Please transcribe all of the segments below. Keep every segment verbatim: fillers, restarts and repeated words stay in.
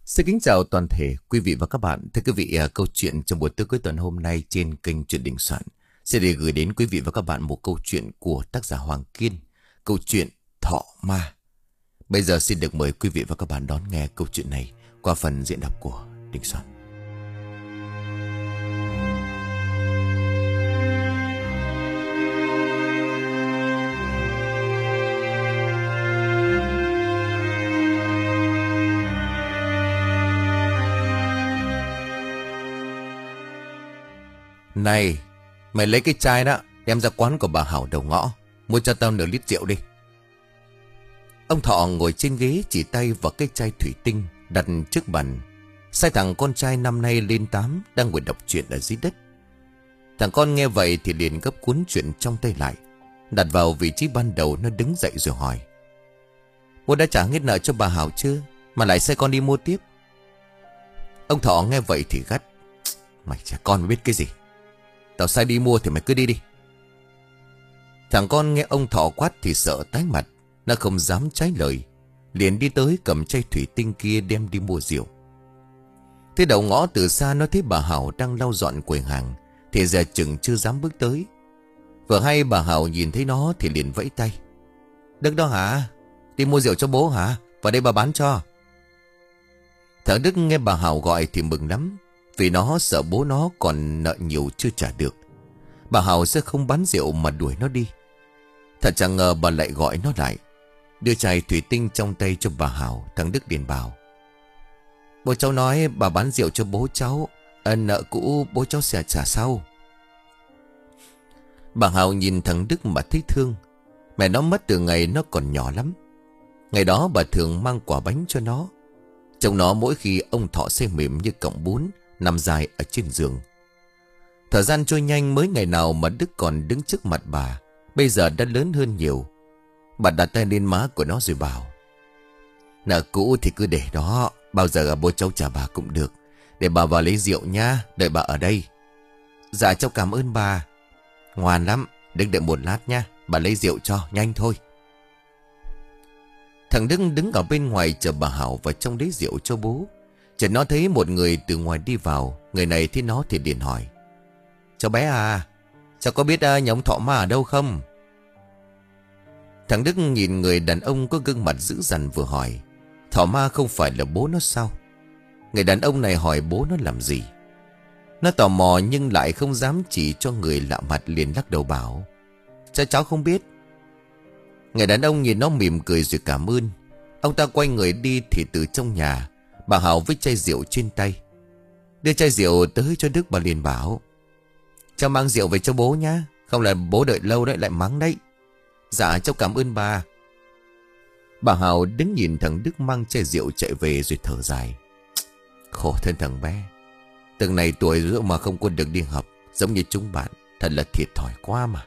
Xin kính chào toàn thể quý vị và các bạn. Thưa quý vị, à, câu chuyện trong buổi tối cuối tuần hôm nay trên kênh Chuyện Đình Soạn sẽ để gửi đến quý vị và các bạn một câu chuyện của tác giả Hoàng Kiên, câu chuyện Thọ Ma. Bây giờ xin được mời quý vị và các bạn đón nghe câu chuyện này qua phần diễn đọc của Đình Soạn. Này, mày lấy cái chai đó đem ra quán của bà Hảo đầu ngõ, mua cho tao nửa lít rượu đi. Ông Thọ ngồi trên ghế chỉ tay vào cái chai thủy tinh đặt trước bàn. Sai thằng con trai năm nay lên tám đang ngồi đọc truyện ở dưới đất. Thằng con nghe vậy thì liền gấp cuốn truyện trong tay lại, đặt vào vị trí ban đầu. Nó đứng dậy rồi hỏi: Bố đã trả hết nợ cho bà Hảo chưa mà lại sai con đi mua tiếp? Ông Thọ nghe vậy thì gắt: Mày trẻ con mới biết cái gì. Tao sai đi mua thì mày cứ đi đi. Thằng con nghe ông Thọ quát thì sợ tái mặt. Nó không dám trái lời, liền đi tới cầm chai thủy tinh kia đem đi mua rượu. Thế đầu ngõ từ xa nó thấy bà Hảo đang lau dọn quầy hàng thì giờ chừng chưa dám bước tới. Vừa hay bà Hảo nhìn thấy nó thì liền vẫy tay: Đức đó hả? Đi mua rượu cho bố hả? Vào đây bà bán cho. Thằng Đức nghe bà Hảo gọi thì mừng lắm, vì nó sợ bố nó còn nợ nhiều chưa trả được. Bà Hảo sẽ không bán rượu mà đuổi nó đi. Thật chẳng ngờ bà lại gọi nó lại, đưa chai thủy tinh trong tay cho bà Hảo. Thằng Đức liền bảo: Bố cháu nói bà bán rượu cho bố cháu, à, nợ cũ bố cháu sẽ trả sau. Bà Hảo nhìn thằng Đức mà thấy thương. Mẹ nó mất từ ngày nó còn nhỏ lắm. Ngày đó bà thường mang quả bánh cho nó. Trông nó mỗi khi ông Thọ say mềm như cọng bún, nằm dài ở trên giường. Thời gian trôi nhanh, mới ngày nào mà Đức còn đứng trước mặt bà, bây giờ đã lớn hơn nhiều. Bà đặt tay lên má của nó rồi bảo: Nợ cũ thì cứ để đó, bao giờ bố cháu trả bà cũng được. Để bà vào lấy rượu nha, đợi bà ở đây. Dạ cháu cảm ơn bà. Ngoan lắm, đứng đợi một lát nha, bà lấy rượu cho, nhanh thôi. Thằng Đức đứng ở bên ngoài chờ bà Hảo vào trong lấy rượu cho bố. Chợt nó thấy một người từ ngoài đi vào. Người này thấy nó thì liền hỏi: Cháu bé à, cháu có biết uh, nhà ông Thọ Ma ở đâu không? Thằng Đức nhìn người đàn ông có gương mặt dữ dằn vừa hỏi: Thọ Ma không phải là bố nó sao? Người đàn ông này hỏi bố nó làm gì? Nó tò mò nhưng lại không dám chỉ cho người lạ mặt, liền lắc đầu bảo: Cháu cháu không biết. Người đàn ông nhìn nó mỉm cười rồi cảm ơn. Ông ta quay người đi thì từ trong nhà, bà Hảo với chai rượu trên tay đưa chai rượu tới cho Đức. Bà liền bảo: Cháu mang rượu về cho bố nhá, không là bố đợi lâu đấy lại mắng đấy. Dạ cháu cảm ơn bà. Bà Hảo đứng nhìn thằng Đức mang chai rượu chạy về rồi thở dài: Khổ thân thằng bé, từng này tuổi rồi mà không có được đi học giống như chúng bạn, thật là thiệt thòi quá mà.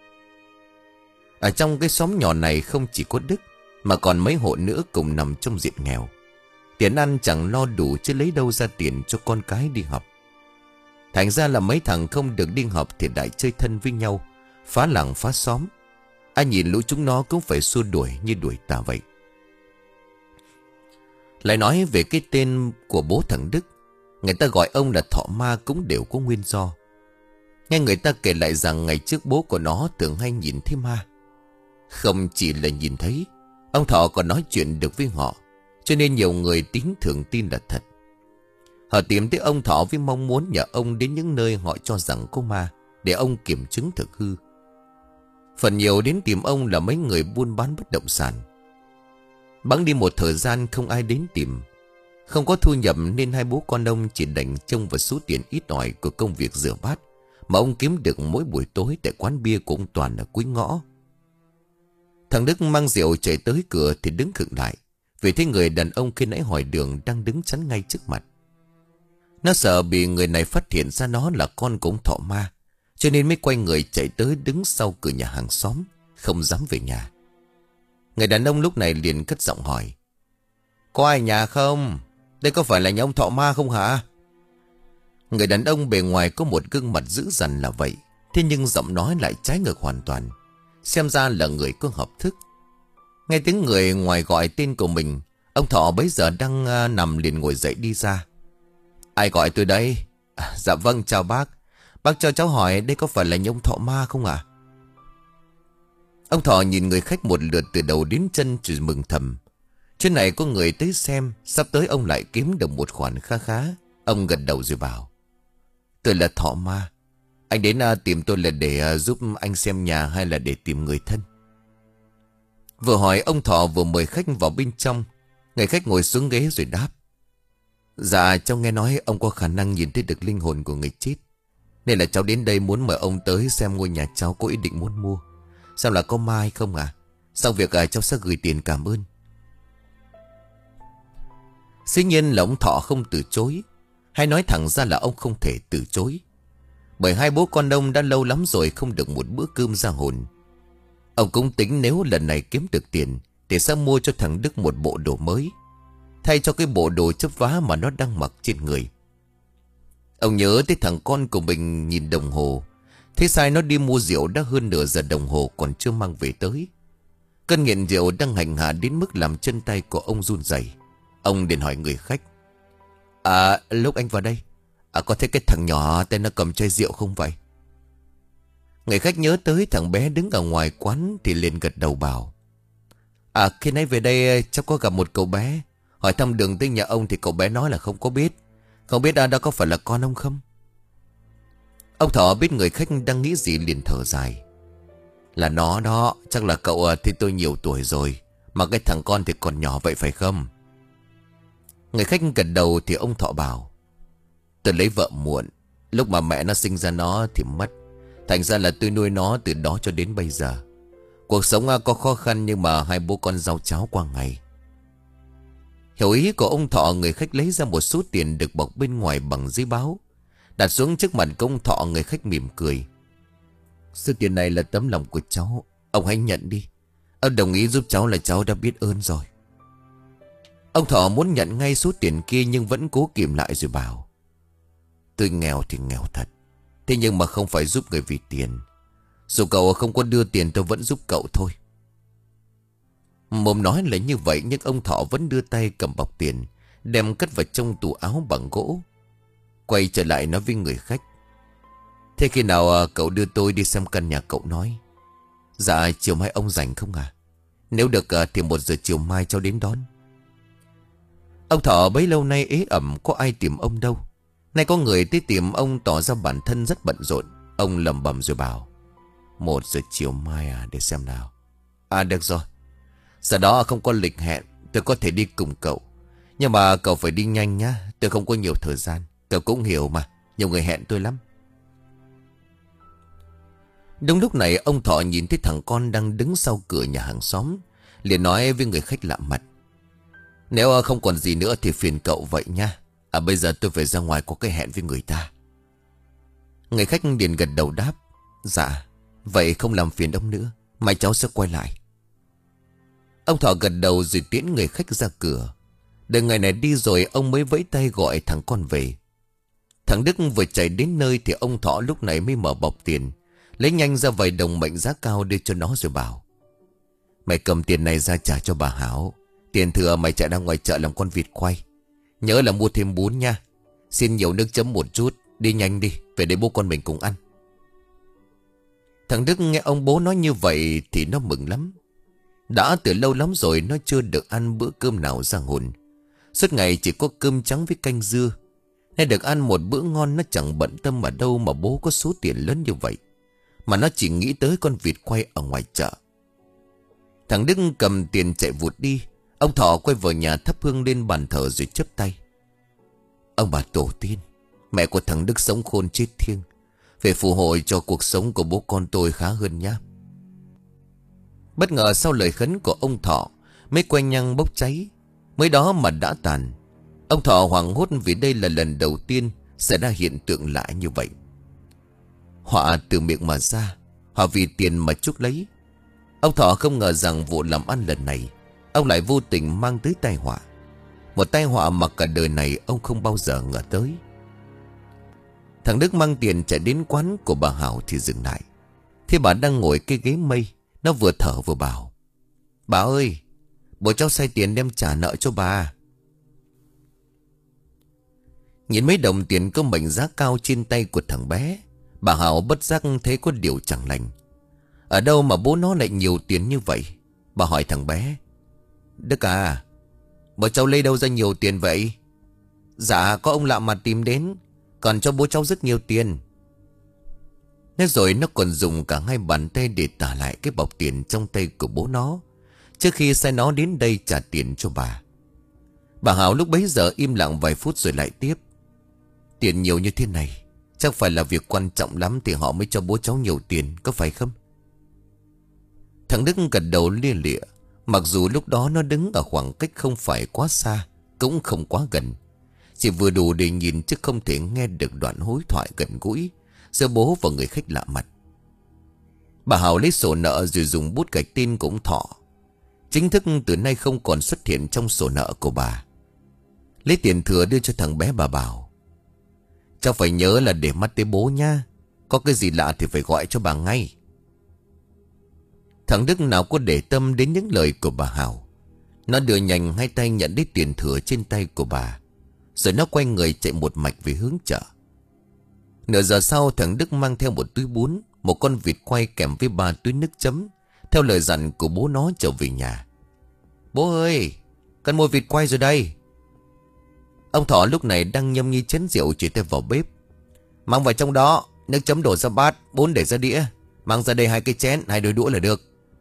Ở trong cái xóm nhỏ này không chỉ có Đức mà còn mấy hộ nữa cùng nằm trong diện nghèo. Tiền ăn chẳng lo đủ chứ lấy đâu ra tiền cho con cái đi học. Thành ra là mấy thằng không được đi học thì lại chơi thân với nhau, phá làng phá xóm. Ai nhìn lũ chúng nó cũng phải xua đuổi như đuổi tà vậy. Lại nói về cái tên của bố thằng Đức, người ta gọi ông là Thọ Ma cũng đều có nguyên do. Nghe người ta kể lại rằng ngày trước bố của nó thường hay nhìn thấy ma. Không chỉ là nhìn thấy, ông Thọ còn nói chuyện được với họ, cho nên nhiều người tín thường tin là thật. Họ tìm tới ông Thọ với mong muốn nhờ ông đến những nơi họ cho rằng có ma, để ông kiểm chứng thực hư. Phần nhiều đến tìm ông là mấy người buôn bán bất động sản. Bẵng đi một thời gian không ai đến tìm. Không có thu nhập nên hai bố con ông chỉ đành trông vào số tiền ít ỏi của công việc rửa bát mà ông kiếm được mỗi buổi tối tại quán bia của ông Toàn ở cuối ngõ. Thằng Đức mang rượu chạy tới cửa thì đứng khựng lại, vì thấy người đàn ông khi nãy hỏi đường đang đứng chắn ngay trước mặt. Nó sợ bị người này phát hiện ra nó là con của ông Thọ Ma, cho nên mới quay người chạy tới đứng sau cửa nhà hàng xóm, không dám về nhà. Người đàn ông lúc này liền cất giọng hỏi: Có ai nhà không? Đây có phải là nhà ông Thọ Ma không hả? Người đàn ông bề ngoài có một gương mặt dữ dằn là vậy, thế nhưng giọng nói lại trái ngược hoàn toàn. Xem ra là người có hợp thức. Nghe tiếng người ngoài gọi tên của mình, Ông Thọ bấy giờ đang à, nằm liền ngồi dậy đi ra. Ai gọi tôi đây? À, dạ vâng, chào bác. Bác cho cháu hỏi đây có phải là nhà ông Thọ Ma không ạ? Ông Thọ nhìn người khách một lượt từ đầu đến chân rồi mừng thầm. Trên này có người tới xem, sắp tới ông lại kiếm được một khoản khá khá. Ông gật đầu rồi bảo. Tôi là Thọ Ma. Anh đến à, tìm tôi là để à, giúp anh xem nhà hay là để tìm người thân? Vừa hỏi ông Thọ vừa mời khách vào bên trong. Người khách ngồi xuống ghế rồi đáp. Dạ cháu nghe nói ông có khả năng nhìn thấy được linh hồn của người chết, nên là cháu đến đây muốn mời ông tới xem ngôi nhà cháu có ý định muốn mua. Sao là có ma hay không à? Sau việc à, cháu sẽ gửi tiền cảm ơn. Dĩ nhiên là ông Thọ không từ chối. Hay nói thẳng ra là ông không thể từ chối. Bởi hai bố con ông đã lâu lắm rồi không được một bữa cơm ra hồn. Ông cũng tính nếu lần này kiếm được tiền thì sẽ mua cho thằng Đức một bộ đồ mới, thay cho cái bộ đồ chấp vá mà nó đang mặc trên người. Ông nhớ tới thằng con của mình nhìn đồng hồ. Thế sai nó đi mua rượu đã hơn nửa giờ đồng hồ còn chưa mang về tới. Cơn nghiện rượu đang hành hạ đến mức làm chân tay của ông run rẩy. Ông liền hỏi người khách. À lúc anh vào đây à, có thấy cái thằng nhỏ tên nó cầm chai rượu không vậy? Người khách nhớ tới thằng bé đứng ở ngoài quán thì liền gật đầu bảo. À khi nãy về đây cháu có gặp một cậu bé. Hỏi thăm đường tới nhà ông thì cậu bé nói là không có biết. Không biết à, đó có phải là con ông không? Ông Thọ biết người khách đang nghĩ gì liền thở dài. Là nó đó. Chắc là cậu à, thì tôi nhiều tuổi rồi, mà cái thằng con thì còn nhỏ vậy phải không? Người khách gật đầu thì ông Thọ bảo. Tôi lấy vợ muộn. Lúc mà mẹ nó sinh ra nó thì mất. Thành ra là tôi nuôi nó từ đó cho đến bây giờ. Cuộc sống à, có khó khăn nhưng mà hai bố con rau cháo qua ngày. Hiểu ý của ông Thọ, người khách lấy ra một số tiền được bọc bên ngoài bằng giấy báo, đặt xuống trước mặt của ông Thọ. Người khách mỉm cười. Số tiền này là tấm lòng của cháu, ông hãy nhận đi. Ông đồng ý giúp cháu là cháu đã biết ơn rồi. Ông Thọ muốn nhận ngay số tiền kia nhưng vẫn cố kìm lại rồi bảo. Tôi nghèo thì nghèo thật, thế nhưng mà không phải giúp người vì tiền. Dù cậu không có đưa tiền tôi vẫn giúp cậu thôi. Mồm nói là như vậy nhưng ông Thọ vẫn đưa tay cầm bọc tiền, đem cất vào trong tủ áo bằng gỗ. Quay trở lại nói với người khách. Thế khi nào à, cậu đưa tôi đi xem căn nhà cậu nói? Dạ chiều mai ông rảnh không à? Nếu được à, thì một giờ chiều mai cháu đến đón. Ông Thọ bấy lâu nay ế ẩm, có ai tìm ông đâu. Nay có người tới tìm ông tỏ ra bản thân rất bận rộn. Ông lẩm bẩm rồi bảo. Một giờ chiều mai à, để xem nào. À được rồi. Giờ đó không có lịch hẹn, tôi có thể đi cùng cậu. Nhưng mà cậu phải đi nhanh nhá, tôi không có nhiều thời gian. Cậu cũng hiểu mà, nhiều người hẹn tôi lắm. Đúng lúc này ông Thọ nhìn thấy thằng con đang đứng sau cửa nhà hàng xóm, liền nói với người khách lạ mặt. Nếu không còn gì nữa thì phiền cậu vậy nha. À bây giờ tôi phải ra ngoài có cái hẹn với người ta. Người khách liền gật đầu đáp. Dạ, vậy không làm phiền ông nữa, mai cháu sẽ quay lại. Ông Thọ gật đầu rồi tiễn người khách ra cửa. Đợi ngày này đi rồi ông mới vẫy tay gọi thằng con về. Thằng Đức vừa chạy đến nơi thì ông Thọ lúc này mới mở bọc tiền, lấy nhanh ra vài đồng mệnh giá cao đưa cho nó rồi bảo. Mày cầm tiền này ra trả cho bà Hảo. Tiền thừa mày chạy ra ngoài chợ làm con vịt quay. Nhớ là mua thêm bún nha. Xin nhiều nước chấm một chút. Đi nhanh đi, về để bố con mình cùng ăn. Thằng Đức nghe ông bố nói như vậy thì nó mừng lắm. Đã từ lâu lắm rồi nó chưa được ăn bữa cơm nào ra hồn. Suốt ngày chỉ có cơm trắng với canh dưa. Nay được ăn một bữa ngon nó chẳng bận tâm ở đâu mà bố có số tiền lớn như vậy. Mà nó chỉ nghĩ tới con vịt quay ở ngoài chợ. Thằng Đức cầm tiền chạy vụt đi. Ông Thọ quay vào nhà thắp hương lên bàn thờ rồi chắp tay. Ông bà tổ tiên, mẹ của thằng Đức sống khôn chết thiêng, phải phù hộ cho cuộc sống của bố con tôi khá hơn nhé. Bất ngờ sau lời khấn của ông Thọ, mấy que nhang bốc cháy. Mới đó mà đã tàn. Ông Thọ hoảng hốt vì đây là lần đầu tiên xảy ra hiện tượng lạ như vậy. Họa từ miệng mà ra, họ vì tiền mà chuốc lấy. Ông Thọ không ngờ rằng vụ làm ăn lần này ông lại vô tình mang tới tai họa. Một tai họa mà cả đời này ông không bao giờ ngờ tới. Thằng Đức mang tiền chạy đến quán của bà Hảo thì dừng lại. Thế bà đang ngồi cái ghế mây, nó vừa thở vừa bảo. Bà ơi, Bố cháu sai tiền đem trả nợ cho bà. Nhìn mấy đồng tiền có mệnh giá cao trên tay của thằng bé, bà Hảo bất giác thấy có điều chẳng lành. Ở đâu mà bố nó lại nhiều tiền như vậy? Bà hỏi thằng bé: Đức à, bố cháu lấy đâu ra nhiều tiền vậy? Dạ có ông lạ mặt tìm đến, còn cho bố cháu rất nhiều tiền. Nói rồi nó còn dùng cả hai bàn tay để trả lại cái bọc tiền trong tay của bố nó, trước khi sai nó đến đây trả tiền cho bà. Bà Hảo lúc bấy giờ im lặng vài phút rồi lại tiếp: Tiền nhiều như thế này, chắc phải là việc quan trọng lắm thì họ mới cho bố cháu nhiều tiền, có phải không? Thằng Đức gật đầu lia lịa. Mặc dù lúc đó nó đứng ở khoảng cách không phải quá xa, cũng không quá gần, chỉ vừa đủ để nhìn chứ không thể nghe được đoạn đối thoại gần gũi giữa bố và người khách lạ mặt. Bà Hảo lấy sổ nợ rồi dùng bút gạch tên của ông Thọ, chính thức từ nay không còn xuất hiện trong sổ nợ của bà. Lấy tiền thừa đưa cho thằng bé, bà bảo: Cháu phải nhớ là để mắt tới bố nha, có cái gì lạ thì phải gọi cho bà ngay. Thằng Đức nào có để tâm đến những lời của bà Hảo. Nó đưa nhanh hai tay nhận lấy tiền thừa trên tay của bà, rồi nó quay người chạy một mạch về hướng chợ. Nửa giờ sau, thằng Đức mang theo một túi bún, một con vịt quay kèm với ba túi nước chấm, theo lời dặn của bố nó trở về nhà. Bố ơi, con mua vịt quay rồi đây. Ông Thọ lúc này đang nhâm nhi chén rượu chỉ tay vào bếp: Mang vào trong đó, nước chấm đổ ra bát, bún để ra đĩa, mang ra đây hai cái chén, hai đôi đũa là được.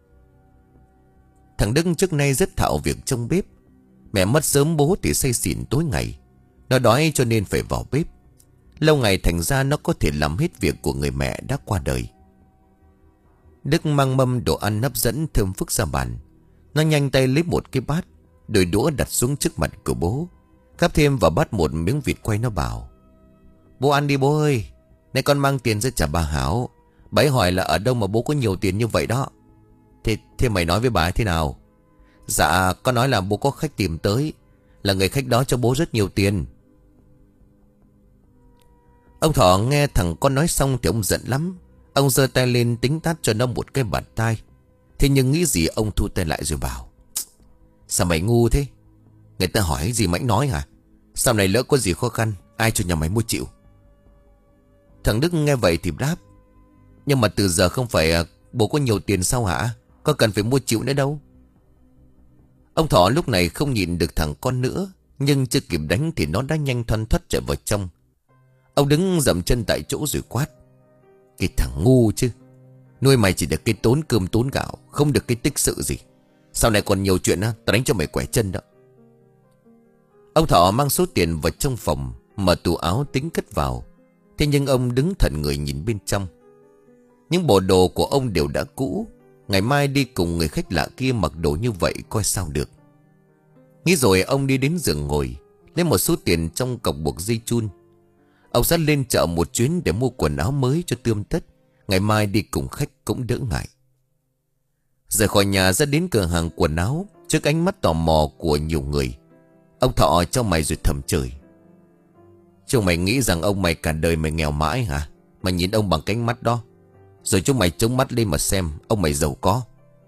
Thằng Đức trước nay rất thạo việc trong bếp. Mẹ mất sớm, bố thì say xỉn tối ngày. Nó đói cho nên phải vào bếp. Lâu ngày thành ra nó có thể làm hết việc của người mẹ đã qua đời. Đức mang mâm đồ ăn hấp dẫn thơm phức ra bàn. Nó nhanh tay lấy một cái bát, đôi đũa đặt xuống trước mặt của bố, gắp thêm vào bát một miếng vịt quay. Nó bảo: Bố ăn đi bố ơi, nay con mang tiền ra trả bà Hảo. Bà ấy hỏi là ở đâu mà bố có nhiều tiền như vậy đó. Thế, thế mày nói với bà ấy thế nào? Dạ con nói là bố có khách tìm tới, là người khách đó cho bố rất nhiều tiền. Ông Thọ nghe thằng con nói xong thì ông giận lắm. Ông giơ tay lên tính tát cho nó một cái bạt tai. Thế nhưng nghĩ gì ông thu tay lại rồi bảo: Sao mày ngu thế? Người ta hỏi gì mày nói hả? Sau này lỡ có gì khó khăn, ai cho nhà mày mua chịu? Thằng Đức nghe vậy thì đáp: Nhưng mà từ giờ không phải bố có nhiều tiền sao hả? Có cần phải mua chịu nữa đâu. Ông Thọ lúc này không nhìn được thằng con nữa, nhưng chưa kịp đánh thì nó đã nhanh thoăn thoắt chạy vào trong. Ông đứng dậm chân tại chỗ rồi quát: Cái thằng ngu chứ, nuôi mày chỉ được cái tốn cơm tốn gạo, không được cái tích sự gì. Sau này còn nhiều chuyện á, tao đánh cho mày quẻ chân đó. Ông Thọ mang số tiền vào trong phòng, mở tủ áo tính cất vào. Thế nhưng ông đứng thẫn người nhìn bên trong. Những bộ đồ của ông đều đã cũ. Ngày mai đi cùng người khách lạ kia mặc đồ như vậy coi sao được. Nghĩ rồi ông đi đến giường ngồi, lấy một số tiền trong cọc buộc dây chun. Ông sẽ lên chợ một chuyến để mua quần áo mới cho tươm tất. Ngày mai đi cùng khách cũng đỡ ngại. Rời khỏi nhà ra đến cửa hàng quần áo, trước ánh mắt tò mò của nhiều người, ông Thọ cho mày rồi thầm chửi: Chúng mày nghĩ rằng ông mày cả đời mày nghèo mãi hả? Mày nhìn ông bằng cái mắt đó, rồi chúng mày chống mắt lên mà xem ông mày giàu có.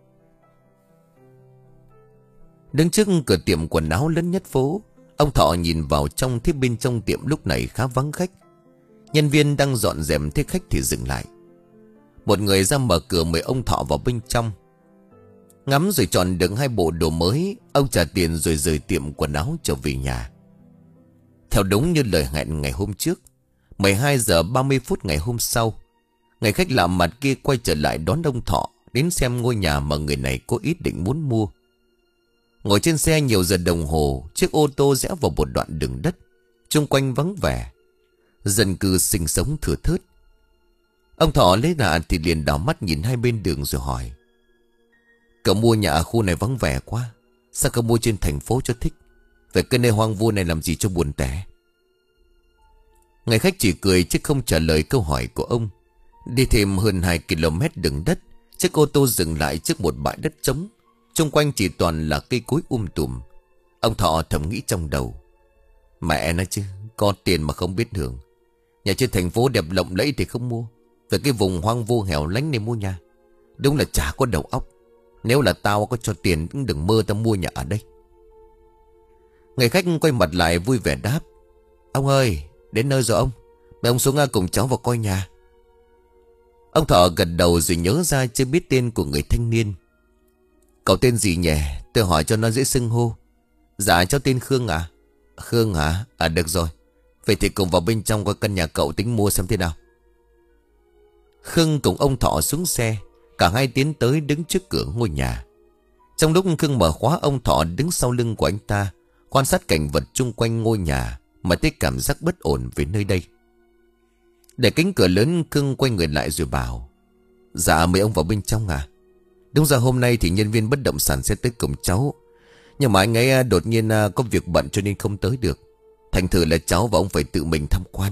Đứng trước cửa tiệm quần áo lớn nhất phố, ông Thọ nhìn vào trong, thấy bên trong tiệm lúc này khá vắng khách. Nhân viên đang dọn dẹp thấy khách thì dừng lại. Một người ra mở cửa mời ông Thọ vào bên trong. Ngắm rồi chọn được hai bộ đồ mới, ông trả tiền rồi rời tiệm quần áo trở về nhà. Theo đúng như lời hẹn ngày hôm trước, mười hai giờ ba mươi phút ngày hôm sau, người khách lạ mặt kia quay trở lại đón ông Thọ đến xem ngôi nhà mà người này có ý định muốn mua. Ngồi trên xe nhiều giờ đồng hồ, chiếc ô tô rẽ vào một đoạn đường đất, xung quanh vắng vẻ, dân cư sinh sống thưa thớt. Ông Thọ lấy lạ thì liền đảo mắt nhìn hai bên đường rồi hỏi: Cậu mua nhà ở khu này vắng vẻ quá, sao cậu mua trên thành phố cho thích? Về cái nơi hoang vu này làm gì cho buồn tẻ? Người khách chỉ cười chứ không trả lời câu hỏi của ông. Đi thêm hơn hai ki lô mét đường đất, chiếc ô tô dừng lại trước một bãi đất trống. Xung quanh chỉ toàn là cây cối um tùm. Ông Thọ thầm nghĩ trong đầu: Mẹ nói chứ, có tiền mà không biết hưởng. Nhà trên thành phố đẹp lộng lẫy thì không mua, về cái vùng hoang vu hẻo lánh này mua nhà, đúng là chả có đầu óc. Nếu là tao có cho tiền cũng đừng mơ tao mua nhà ở đây. Người khách quay mặt lại vui vẻ đáp: Ông ơi, đến nơi rồi ông. Mời ông xuống cùng cháu vào coi nhà. Ông Thọ gật đầu rồi nhớ ra chưa biết tên của người thanh niên. Cậu tên gì nhỉ? Tôi hỏi cho nó dễ xưng hô. Dạ cháu tên Khương à? Khương hả? À được rồi. Vậy thì cùng vào bên trong coi căn nhà cậu tính mua xem thế nào. Khương cùng ông Thọ xuống xe. Cả hai tiến tới đứng trước cửa ngôi nhà. Trong lúc Khương mở khóa, ông Thọ đứng sau lưng của anh ta, quan sát cảnh vật chung quanh ngôi nhà mà thấy cảm giác bất ổn về nơi đây. Để cánh cửa lớn, Khương quay người lại rồi bảo: Dạ mời ông vào bên trong à? Đúng ra hôm nay thì nhân viên bất động sản sẽ tới cùng cháu, nhưng mà anh ấy đột nhiên có việc bận cho nên không tới được. Thành thử là cháu và ông phải tự mình tham quan.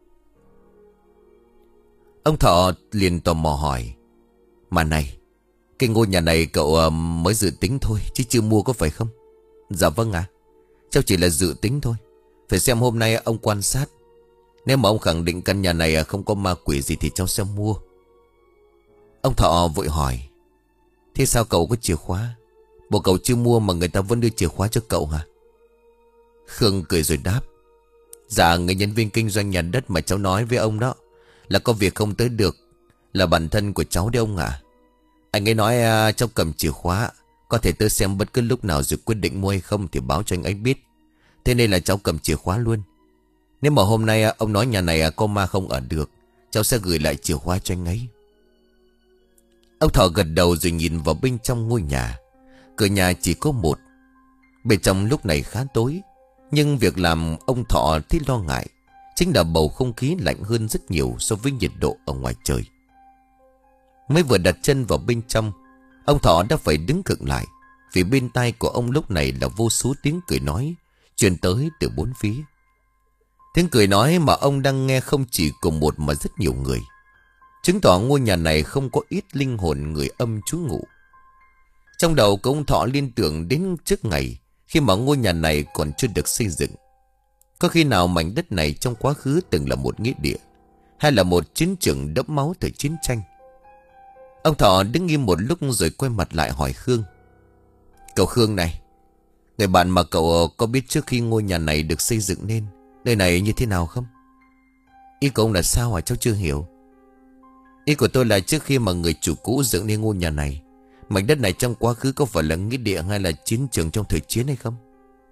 Ông Thọ liền tò mò hỏi: Mà này, cái ngôi nhà này cậu mới dự tính thôi chứ chưa mua có phải không? Dạ vâng ạ. Cháu chỉ là dự tính thôi. Phải xem hôm nay ông quan sát. Nếu mà ông khẳng định căn nhà này không có ma quỷ gì thì cháu sẽ mua. Ông Thọ vội hỏi: Thế sao cậu có chìa khóa? Bộ cậu chưa mua mà người ta vẫn đưa chìa khóa cho cậu hả? Khương cười rồi đáp: Dạ người nhân viên kinh doanh nhà đất mà cháu nói với ông đó là có việc không tới được, là bản thân của cháu đấy ông ạ. Anh ấy nói à, cháu cầm chìa khóa, có thể tới xem bất cứ lúc nào rồi quyết định mua hay không thì báo cho anh ấy biết. Thế nên là cháu cầm chìa khóa luôn. Nếu mà hôm nay à, ông nói nhà này à, có ma không ở được, cháu sẽ gửi lại chìa khóa cho anh ấy. Ông Thọ gật đầu rồi nhìn vào bên trong ngôi nhà. Cửa nhà chỉ có một. Bên trong lúc này khá tối, nhưng việc làm ông Thọ thấy lo ngại chính là bầu không khí lạnh hơn rất nhiều so với nhiệt độ ở ngoài trời. Mới vừa đặt chân vào bên trong, ông Thọ đã phải đứng khựng lại, vì bên tai của ông lúc này là vô số tiếng cười nói truyền tới từ bốn phía. Tiếng cười nói mà ông đang nghe không chỉ của một mà rất nhiều người, chứng tỏ ngôi nhà này không có ít linh hồn người âm trú ngụ. Trong đầu của ông Thọ liên tưởng đến trước ngày khi mà ngôi nhà này còn chưa được xây dựng. Có khi nào mảnh đất này trong quá khứ từng là một nghĩa địa, hay là một chiến trường đẫm máu thời chiến tranh? Ông Thọ đứng im một lúc rồi quay mặt lại hỏi Khương: Cậu Khương này, người bạn mà cậu có biết trước khi ngôi nhà này được xây dựng nên nơi này như thế nào không? Ý của ông là sao hả? Cháu chưa hiểu. Ý của tôi là trước khi mà người chủ cũ dựng nên ngôi nhà này, mảnh đất này trong quá khứ có phải là nghĩa địa hay là chiến trường trong thời chiến hay không?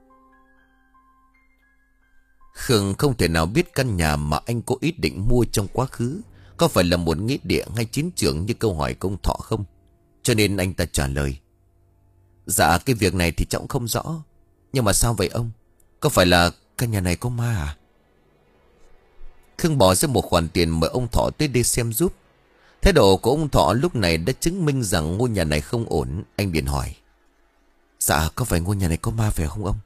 Khương không thể nào biết căn nhà mà anh có ý định mua trong quá khứ có phải là một nghĩa địa hay chiến trường như câu hỏi của ông Thọ không. Cho nên anh ta trả lời: Dạ cái việc này thì cháu cũng không rõ. Nhưng mà sao vậy ông? Có phải là căn nhà này có ma à? Khương bỏ ra một khoản tiền mời ông Thọ tới đây xem giúp. Thái độ của ông Thọ lúc này đã chứng minh rằng ngôi nhà này không ổn. Anh liền hỏi: Dạ có phải ngôi nhà này có ma phải không ông?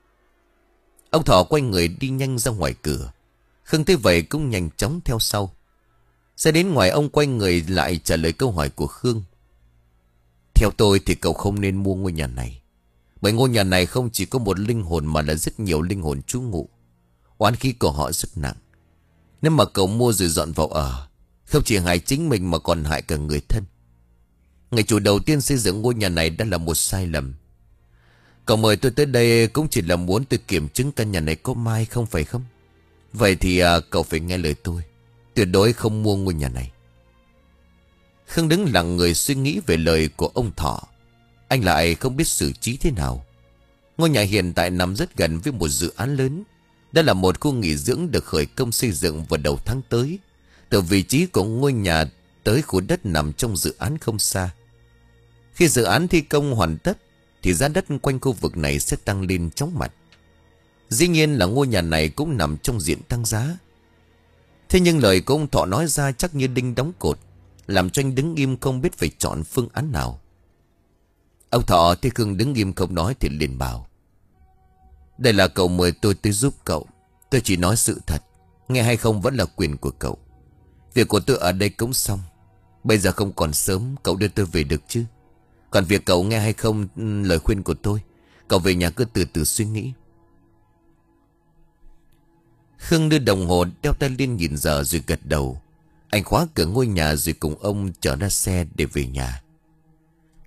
Ông Thọ quay người đi nhanh ra ngoài cửa. Khương thấy vậy cũng nhanh chóng theo sau. Ra đến ngoài, ông quay người lại trả lời câu hỏi của Khương: Theo tôi thì cậu không nên mua ngôi nhà này. Bởi ngôi nhà này không chỉ có một linh hồn mà là rất nhiều linh hồn trú ngụ. Oán khí của họ rất nặng. Nếu mà cậu mua rồi dọn vào ở, không chỉ hại chính mình mà còn hại cả người thân. Người chủ đầu tiên xây dựng ngôi nhà này đã là một sai lầm. Cậu mời tôi tới đây cũng chỉ là muốn tôi kiểm chứng căn nhà này có ma hay không phải không? Vậy thì à, cậu phải nghe lời tôi, tuyệt đối không mua ngôi nhà này. Khương đứng lặng người suy nghĩ về lời của ông Thọ. Anh lại không biết xử trí thế nào. Ngôi nhà hiện tại nằm rất gần với một dự án lớn. Đó là một khu nghỉ dưỡng được khởi công xây dựng vào đầu tháng tới. Từ vị trí của ngôi nhà tới khu đất nằm trong dự án không xa. Khi dự án thi công hoàn tất thì giá đất quanh khu vực này sẽ tăng lên chóng mặt. Dĩ nhiên là ngôi nhà này cũng nằm trong diện tăng giá. Thế nhưng lời của ông Thọ nói ra chắc như đinh đóng cột, làm cho anh đứng im không biết phải chọn phương án nào. Ông Thọ thấy Khương đứng im không nói thì liền bảo: Đây là cậu mời tôi tới giúp cậu. Tôi chỉ nói sự thật, nghe hay không vẫn là quyền của cậu. Việc của tôi ở đây cũng xong. Bây giờ không còn sớm, cậu đưa tôi về được chứ? Còn việc cậu nghe hay không lời khuyên của tôi, cậu về nhà cứ từ từ suy nghĩ. Khương đưa đồng hồ đeo tay lên nhìn giờ rồi gật đầu. Anh khóa cửa ngôi nhà rồi cùng ông trở ra xe để về nhà.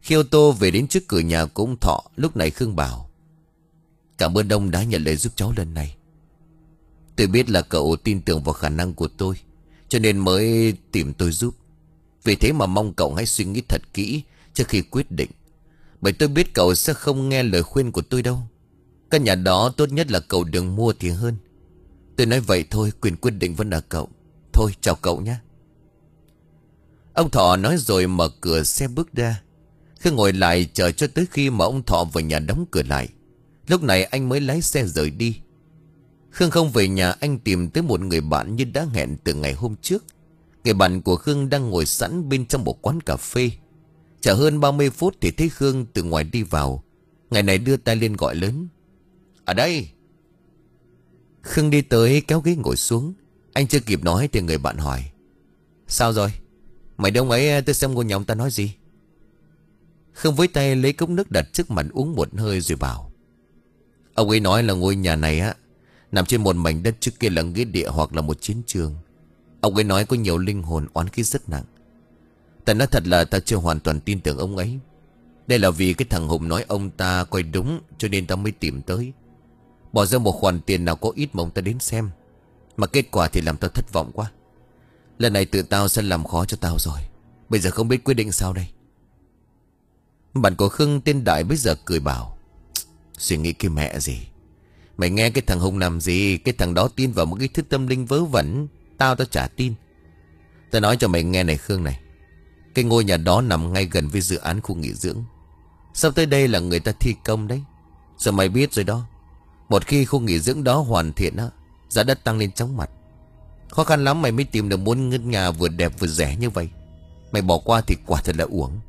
Khi ô tô về đến trước cửa nhà của ông Thọ, lúc này Khương bảo: cảm ơn ông đã nhận lời giúp cháu lần này. Tôi biết là cậu tin tưởng vào khả năng của tôi, cho nên mới tìm tôi giúp. Vì thế mà mong cậu hãy suy nghĩ thật kỹ trước khi quyết định. Bởi tôi biết cậu sẽ không nghe lời khuyên của tôi đâu. Căn nhà đó tốt nhất là cậu đừng mua thì hơn. Tôi nói vậy thôi, quyền quyết định vẫn là cậu. Thôi chào cậu nhé. Ông Thọ nói rồi mở cửa xe bước ra. Khương ngồi lại chờ cho tới khi mà ông Thọ vào nhà đóng cửa lại. Lúc này anh mới lái xe rời đi. Khương không về nhà, anh tìm tới một người bạn như đã hẹn từ ngày hôm trước. Người bạn của Khương đang ngồi sẵn bên trong một quán cà phê. Chả hơn ba mươi phút thì thấy Khương từ ngoài đi vào. Ngày này đưa tay lên gọi lớn: ở đây. Khương đi tới kéo ghế ngồi xuống. Anh chưa kịp nói thì người bạn hỏi: sao rồi? Mày đông ấy, tôi xem ngôi nhà ông ta nói gì. Khương với tay lấy cốc nước đặt trước mặt uống một hơi rồi bảo: ông ấy nói là ngôi nhà này á nằm trên một mảnh đất trước kia là nghĩa địa hoặc là một chiến trường. Ông ấy nói có nhiều linh hồn oán khí rất nặng. Ta nói thật là ta chưa hoàn toàn tin tưởng ông ấy. Đây là vì cái thằng Hùng nói ông ta coi đúng, cho nên ta mới tìm tới. Bỏ ra một khoản tiền nào có ít mà ông ta đến xem. Mà kết quả thì làm tao thất vọng quá. Lần này tự tao sẽ làm khó cho tao rồi. Bây giờ không biết quyết định sao đây. Bạn của Khương tên Đại bây giờ cười bảo: suy nghĩ cái mẹ gì. Mày nghe cái thằng Hùng làm gì. Cái thằng đó tin vào một cái thứ tâm linh vớ vẩn. Tao tao chả tin. Tao nói cho mày nghe này Khương này. Cái ngôi nhà đó nằm ngay gần với dự án khu nghỉ dưỡng. Sắp tới đây là người ta thi công đấy. Giờ mày biết rồi đó. Một khi khu nghỉ dưỡng đó hoàn thiện á, giá đất tăng lên chóng mặt. Khó khăn lắm mày mới tìm được một ngôi nhà vừa đẹp vừa rẻ như vậy. Mày bỏ qua thì quả thật là uổng.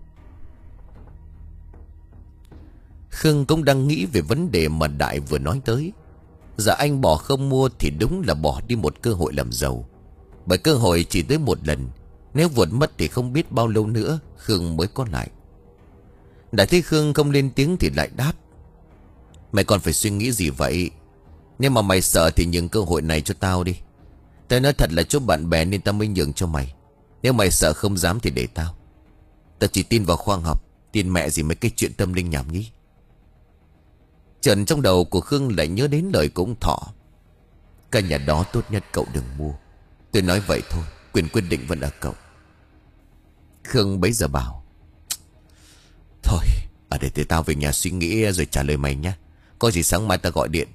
Khương cũng đang nghĩ về vấn đề mà Đại vừa nói tới. Giờ anh bỏ không mua thì đúng là bỏ đi một cơ hội làm giàu. Bởi cơ hội chỉ tới một lần. Nếu vụt mất thì không biết bao lâu nữa Khương mới có lại. Đại thấy Khương không lên tiếng thì lại đáp: mày còn phải suy nghĩ gì vậy? Nếu mà mày sợ thì nhường cơ hội này cho tao đi. Tao nói thật là chỗ bạn bè nên tao mới nhường cho mày. Nếu mày sợ không dám thì để tao. Tao chỉ tin vào khoa học. Tin mẹ gì mấy cái chuyện tâm linh nhảm nhí. Trần trong đầu của Khương lại nhớ đến lời của ông Thọ: căn nhà đó tốt nhất cậu đừng mua. Tôi nói vậy thôi, quyền quyết định vẫn là cậu. Khương bấy giờ bảo: thôi, ở đây để tao về nhà suy nghĩ rồi trả lời mày nhé. Có gì sáng mai tao gọi điện.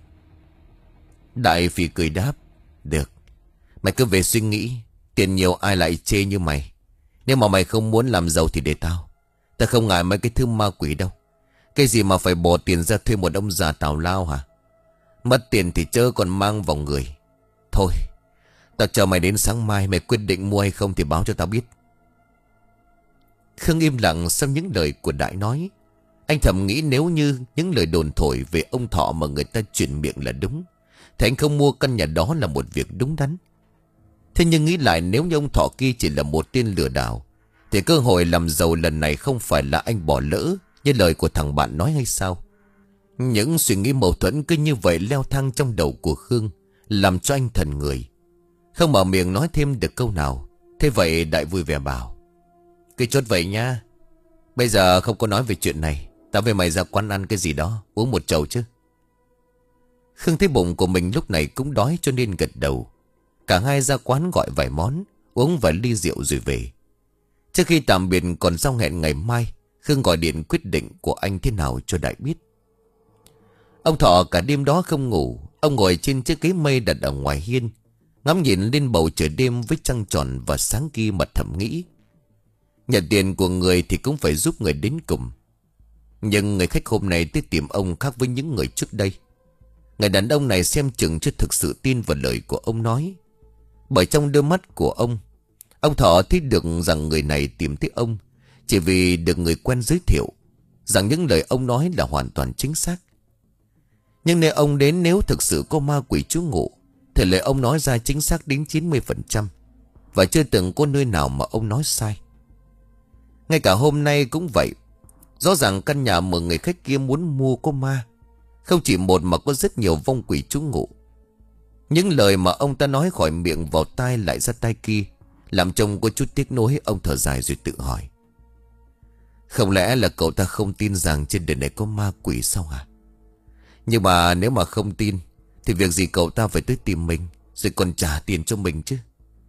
Đại Phi cười đáp: được, mày cứ về suy nghĩ. Tiền nhiều ai lại chê như mày. Nếu mà mày không muốn làm giàu thì để tao. Tao không ngại mấy cái thứ ma quỷ đâu. Cái gì mà phải bỏ tiền ra thuê một ông già tào lao hả? Mất tiền thì chớ còn mang vào người. Thôi, tao chờ mày đến sáng mai. Mày quyết định mua hay không thì báo cho tao biết. Khương im lặng sau những lời của Đại nói. Anh thầm nghĩ nếu như những lời đồn thổi về ông Thọ mà người ta truyền miệng là đúng, thì anh không mua căn nhà đó là một việc đúng đắn. Thế nhưng nghĩ lại, nếu như ông Thọ kia chỉ là một tên lừa đảo, thì cơ hội làm giàu lần này không phải là anh bỏ lỡ như lời của thằng bạn nói hay sao? Những suy nghĩ mâu thuẫn cứ như vậy leo thang trong đầu của Khương, làm cho anh thần người. Không mở miệng nói thêm được câu nào. Thế vậy Đại vui vẻ bảo: cứ chốt vậy nha. Bây giờ không có nói về chuyện này. Tao với mày ra quán ăn cái gì đó, uống một chầu chứ. Khương thấy bụng của mình lúc này cũng đói cho nên gật đầu. Cả hai ra quán gọi vài món, uống vài ly rượu rồi về. Trước khi tạm biệt còn giao hẹn ngày mai, Khương gọi điện quyết định của anh thế nào cho Đại biết. Ông Thọ cả đêm đó không ngủ. Ông ngồi trên chiếc ghế mây đặt ở ngoài hiên, ngắm nhìn lên bầu trời đêm với trăng tròn và sáng kia mà thầm nghĩ: nhận tiền của người thì cũng phải giúp người đến cùng. Nhưng người khách hôm nay tới tìm ông khác với những người trước đây. Người đàn ông này xem chừng chưa thực sự tin vào lời của ông nói. Bởi trong đôi mắt của ông, ông Thọ thấy được rằng người này tìm tới ông chỉ vì được người quen giới thiệu, rằng những lời ông nói là hoàn toàn chính xác. Nhưng nơi ông đến nếu thực sự có ma quỷ trú ngụ, thì lời ông nói ra chính xác đến chín mươi phần trăm. Và chưa từng có nơi nào mà ông nói sai. Ngay cả hôm nay cũng vậy. Rõ ràng căn nhà mà người khách kia muốn mua có ma. Không chỉ một mà có rất nhiều vong quỷ trú ngụ. Những lời mà ông ta nói khỏi miệng vào tai lại ra tai kia, làm trông có chút tiếc nuối. Ông thở dài rồi tự hỏi: Không lẽ là cậu ta không tin rằng trên đời này có ma quỷ sao hả? Nhưng mà nếu mà không tin thì việc gì cậu ta phải tới tìm mình, rồi còn trả tiền cho mình chứ?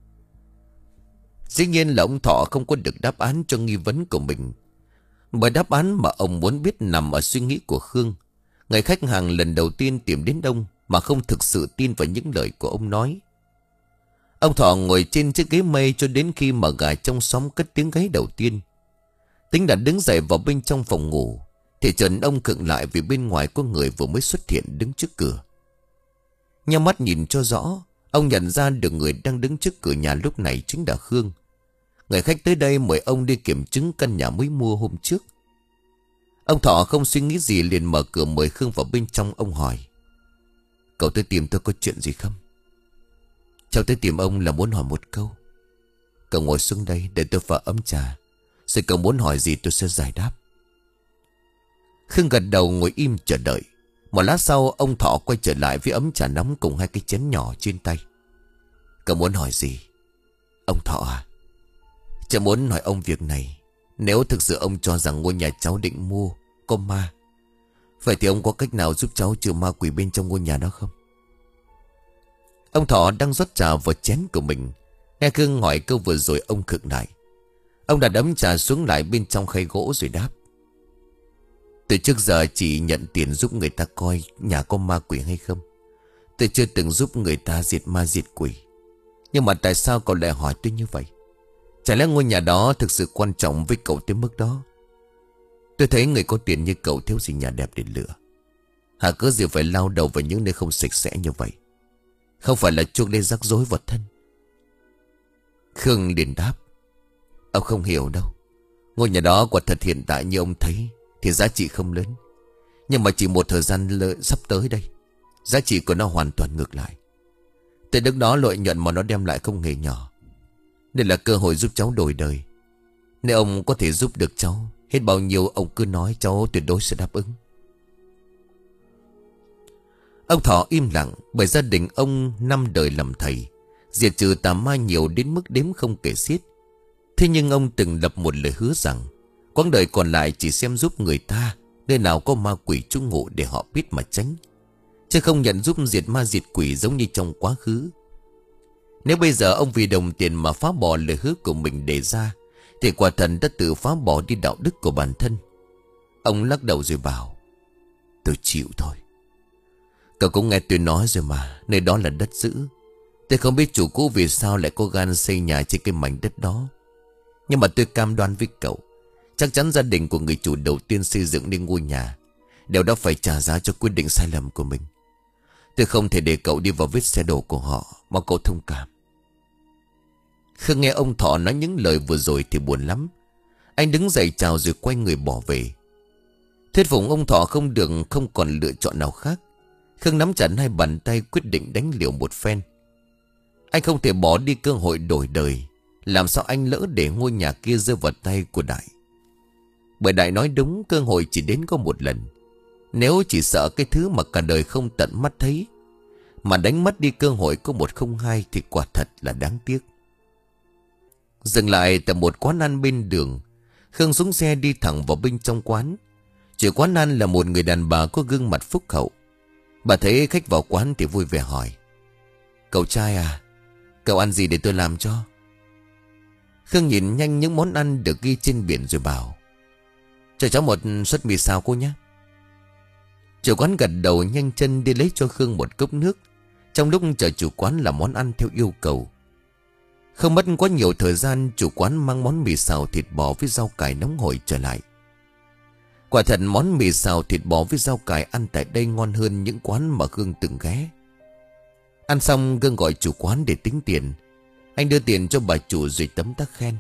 Dĩ nhiên là ông Thọ không có được đáp án cho nghi vấn của mình. Bởi đáp án mà ông muốn biết nằm ở suy nghĩ của Khương, người khách hàng lần đầu tiên tìm đến ông mà không thực sự tin vào những lời của ông nói. Ông Thọ ngồi trên chiếc ghế mây cho đến khi mà gà trong xóm cất tiếng gáy đầu tiên. Tính đã đứng dậy vào bên trong phòng ngủ thì chợt ông khựng lại vì bên ngoài có người vừa mới xuất hiện đứng trước cửa. Nhắm mắt nhìn cho rõ, ông nhận ra được người đang đứng trước cửa nhà lúc này chính là Khương. Người khách tới đây mời ông đi kiểm chứng căn nhà mới mua hôm trước. Ông Thọ không suy nghĩ gì liền mở cửa mời Khương vào bên trong. Ông hỏi: "Cậu tới tìm tôi có chuyện gì không?" "Cháu tới tìm ông là muốn hỏi một câu." "Cậu ngồi xuống đây để tôi pha ấm trà, rồi cậu muốn hỏi gì tôi sẽ giải đáp." Khương gật đầu ngồi im chờ đợi. Một lát sau ông Thọ quay trở lại với ấm trà nóng cùng hai cái chén nhỏ trên tay. "Cậu muốn hỏi gì?" "Ông Thọ à, cháu muốn hỏi ông việc này. Nếu thực sự ông cho rằng ngôi nhà cháu định mua có ma, vậy thì ông có cách nào giúp cháu trừ ma quỷ bên trong ngôi nhà đó không?" Ông Thọ đang rót trà vào chén của mình. Nghe Khương hỏi câu vừa rồi ông khựng lại. Ông đặt ấm trà xuống lại bên trong khay gỗ rồi đáp: "Từ trước giờ chỉ nhận tiền giúp người ta coi nhà có ma quỷ hay không. Tôi chưa từng giúp người ta diệt ma diệt quỷ. Nhưng mà tại sao cậu lại hỏi tôi như vậy? Chả lẽ ngôi nhà đó thực sự quan trọng với cậu tới mức đó? Tôi thấy người có tiền như cậu thiếu gì nhà đẹp để lựa. Hả cớ gì phải lao đầu vào những nơi không sạch sẽ như vậy? Không phải là chuốc lên rắc rối vật thân." Khương liền đáp: "Ông không hiểu đâu. Ngôi nhà đó quả thật hiện tại như ông thấy thì giá trị không lớn. Nhưng mà chỉ một thời gian lợi sắp tới đây, giá trị của nó hoàn toàn ngược lại. Từ lúc đó lợi nhuận mà nó đem lại không hề nhỏ. Đây là cơ hội giúp cháu đổi đời. Nếu ông có thể giúp được cháu, hết bao nhiêu ông cứ nói, cháu tuyệt đối sẽ đáp ứng." Ông Thọ im lặng, bởi gia đình ông năm đời làm thầy, diệt trừ tà ma nhiều đến mức đếm không kể xiết. Thế nhưng ông từng lập một lời hứa rằng quãng đời còn lại chỉ xem giúp người ta nơi nào có ma quỷ trú ngụ để họ biết mà tránh, chứ không nhận giúp diệt ma diệt quỷ giống như trong quá khứ. Nếu bây giờ ông vì đồng tiền mà phá bỏ lời hứa của mình đề ra, thì quả thần đã tự phá bỏ đi đạo đức của bản thân. Ông lắc đầu rồi bảo: "Tôi chịu thôi. Cậu cũng nghe tôi nói rồi mà, nơi đó là đất giữ. Tôi không biết chủ cũ vì sao lại có gan xây nhà trên cái mảnh đất đó. Nhưng mà tôi cam đoan với cậu, chắc chắn gia đình của người chủ đầu tiên xây dựng nên ngôi nhà đều đã phải trả giá cho quyết định sai lầm của mình. Tôi không thể để cậu đi vào vết xe đổ của họ, mà cậu thông cảm." Khương nghe ông Thọ nói những lời vừa rồi thì buồn lắm. Anh đứng dậy chào rồi quay người bỏ về. Thuyết phục ông Thọ không được, không còn lựa chọn nào khác. Khương nắm chặt hai bàn tay quyết định đánh liều một phen. Anh không thể bỏ đi cơ hội đổi đời. Làm sao anh lỡ để ngôi nhà kia rơi vào tay của Đại? Bởi Đại nói đúng, cơ hội chỉ đến có một lần. Nếu chỉ sợ cái thứ mà cả đời không tận mắt thấy, mà đánh mất đi cơ hội có một không hai, thì quả thật là đáng tiếc. Dừng lại tại một quán ăn bên đường, Khương xuống xe đi thẳng vào bên trong quán. Chủ quán ăn là một người đàn bà có gương mặt phúc hậu. Bà thấy khách vào quán thì vui vẻ hỏi: "Cậu trai à, cậu ăn gì để tôi làm cho?" Khương nhìn nhanh những món ăn được ghi trên biển rồi bảo: "Cho cháu một suất mì xào cô nhé." Chủ quán gật đầu nhanh chân đi lấy cho Khương một cốc nước, trong lúc chờ chủ quán làm món ăn theo yêu cầu. Không mất quá nhiều thời gian, chủ quán mang món mì xào thịt bò với rau cải nóng hổi trở lại. Quả thật món mì xào thịt bò với rau cải ăn tại đây ngon hơn những quán mà Khương từng ghé. Ăn xong Khương gọi chủ quán để tính tiền. Anh đưa tiền cho bà chủ rồi tấm tắc khen: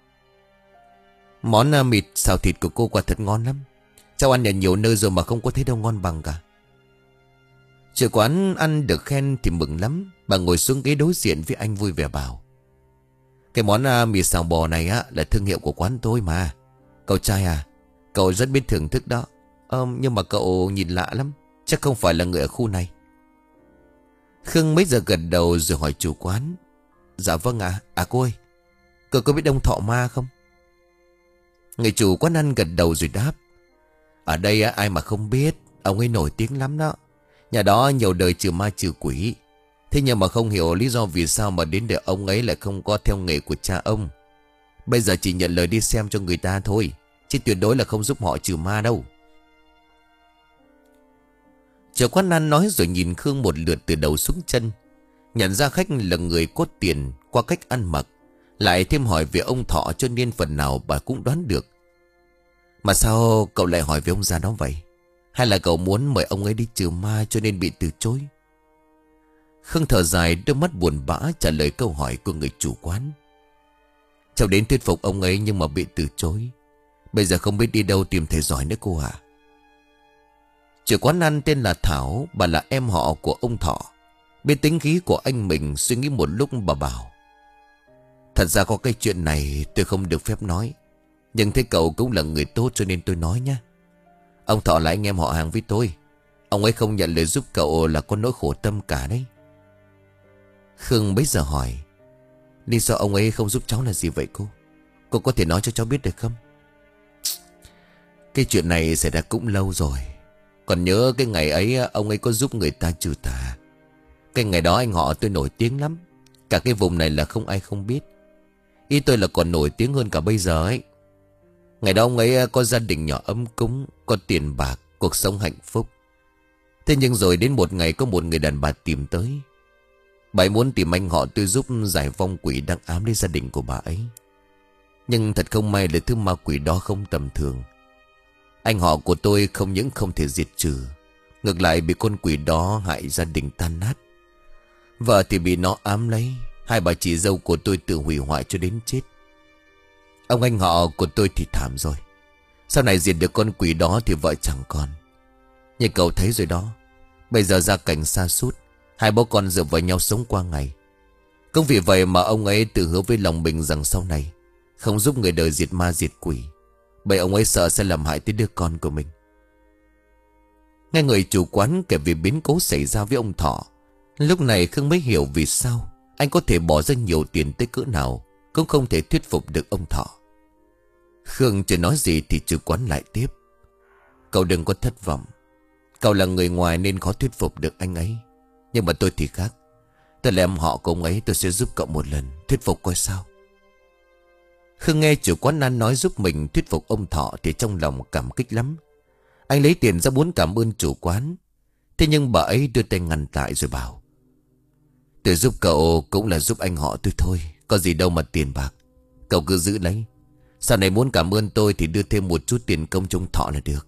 "Món à, mì xào thịt của cô quả thật ngon lắm. Cháu ăn ở nhiều nơi rồi mà không có thấy đâu ngon bằng cả." Chủ quán ăn được khen thì mừng lắm. Bà ngồi xuống ghế đối diện với anh vui vẻ bảo: "Cái món à, mì xào bò này á là thương hiệu của quán tôi mà. Cậu trai à, cậu rất biết thưởng thức đó. Ờ, nhưng mà cậu nhìn lạ lắm, chắc không phải là người ở khu này." Khương mấy giờ gật đầu rồi hỏi chủ quán: "Dạ vâng ạ. À, à cô ơi, cậu có biết ông Thọ Ma không?" Người chủ quán ăn gật đầu rồi đáp. Ở đây ai mà không biết, ông ấy nổi tiếng lắm đó. Nhà đó nhiều đời trừ ma trừ quỷ. Thế nhưng mà không hiểu lý do vì sao mà đến đời ông ấy lại không có theo nghề của cha ông. Bây giờ chỉ nhận lời đi xem cho người ta thôi, chứ tuyệt đối là không giúp họ trừ ma đâu. Chủ quán ăn nói rồi nhìn Khương một lượt từ đầu xuống chân. Nhận ra khách là người có tiền qua cách ăn mặc, lại thêm hỏi về ông Thọ, cho nên phần nào bà cũng đoán được. Mà sao cậu lại hỏi về ông già đó vậy? Hay là cậu muốn mời ông ấy đi trừ ma cho nên bị từ chối? Khương thở dài, đôi mắt buồn bã trả lời câu hỏi của người chủ quán. Cháu đến thuyết phục ông ấy nhưng mà bị từ chối. Bây giờ không biết đi đâu tìm thầy giỏi nữa cô ạ. Chủ quán ăn tên là Thảo, bà là em họ của ông Thọ. Biết tính khí của anh mình, suy nghĩ một lúc bà bảo. Thật ra có cái chuyện này tôi không được phép nói, nhưng thấy cậu cũng là người tốt cho nên tôi nói nhé. Ông Thọ là anh em họ hàng với tôi. Ông ấy không nhận lời giúp cậu là có nỗi khổ tâm cả đấy. Khương bấy giờ hỏi. Lý do ông ấy không giúp cháu là gì vậy cô? Cô có thể nói cho cháu biết được không? Cái chuyện này xảy ra cũng lâu rồi. Còn nhớ cái ngày ấy ông ấy có giúp người ta trừ tà. Cái ngày đó anh họ tôi nổi tiếng lắm. Cả cái vùng này là không ai không biết. Ý tôi là còn nổi tiếng hơn cả bây giờ ấy. Ngày đó ông ấy có gia đình nhỏ ấm cúng, có tiền bạc, cuộc sống hạnh phúc. Thế nhưng rồi đến một ngày có một người đàn bà tìm tới. Bà ấy muốn tìm anh họ tôi giúp giải vong quỷ đang ám lấy gia đình của bà ấy. Nhưng thật không may là thứ ma quỷ đó không tầm thường. Anh họ của tôi không những không thể diệt trừ, ngược lại bị con quỷ đó hại gia đình tan nát. Vợ thì bị nó ám lấy. Hai bà chị dâu của tôi tự hủy hoại cho đến chết. Ông anh họ của tôi thì thảm rồi. Sau này diệt được con quỷ đó thì vợ chẳng còn. Như cậu thấy rồi đó. Bây giờ gia cảnh sa sút, hai bố con dựa vào nhau sống qua ngày. Cũng vì vậy mà ông ấy tự hứa với lòng mình rằng sau này không giúp người đời diệt ma diệt quỷ, bởi ông ấy sợ sẽ làm hại tới đứa con của mình. Nghe người chủ quán kể về biến cố xảy ra với ông Thọ, lúc này Khương mới hiểu vì sao anh có thể bỏ ra nhiều tiền tới cỡ nào cũng không thể thuyết phục được ông Thọ. Khương chưa nói gì thì chủ quán lại tiếp. Cậu đừng có thất vọng. Cậu là người ngoài nên khó thuyết phục được anh ấy. Nhưng mà tôi thì khác. Tôi là em họ của ông ấy, tôi sẽ giúp cậu một lần, thuyết phục coi sao. Khương nghe chủ quán ăn nói giúp mình thuyết phục ông Thọ thì trong lòng cảm kích lắm. Anh lấy tiền ra muốn cảm ơn chủ quán. Thế nhưng bà ấy đưa tay ngăn lại rồi bảo. Tôi giúp cậu cũng là giúp anh họ tôi thôi, có gì đâu mà tiền bạc. Cậu cứ giữ lấy. Sau này muốn cảm ơn tôi thì đưa thêm một chút tiền công cho ông Thọ là được.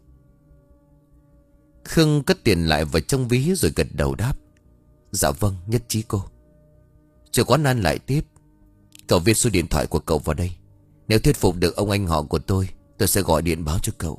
Khương cất tiền lại vào trong ví rồi gật đầu đáp. Dạ vâng, nhất trí cô. Chủ quán ăn lại tiếp. Cậu viết số điện thoại của cậu vào đây. Nếu thuyết phục được ông anh họ của tôi, tôi sẽ gọi điện báo cho cậu.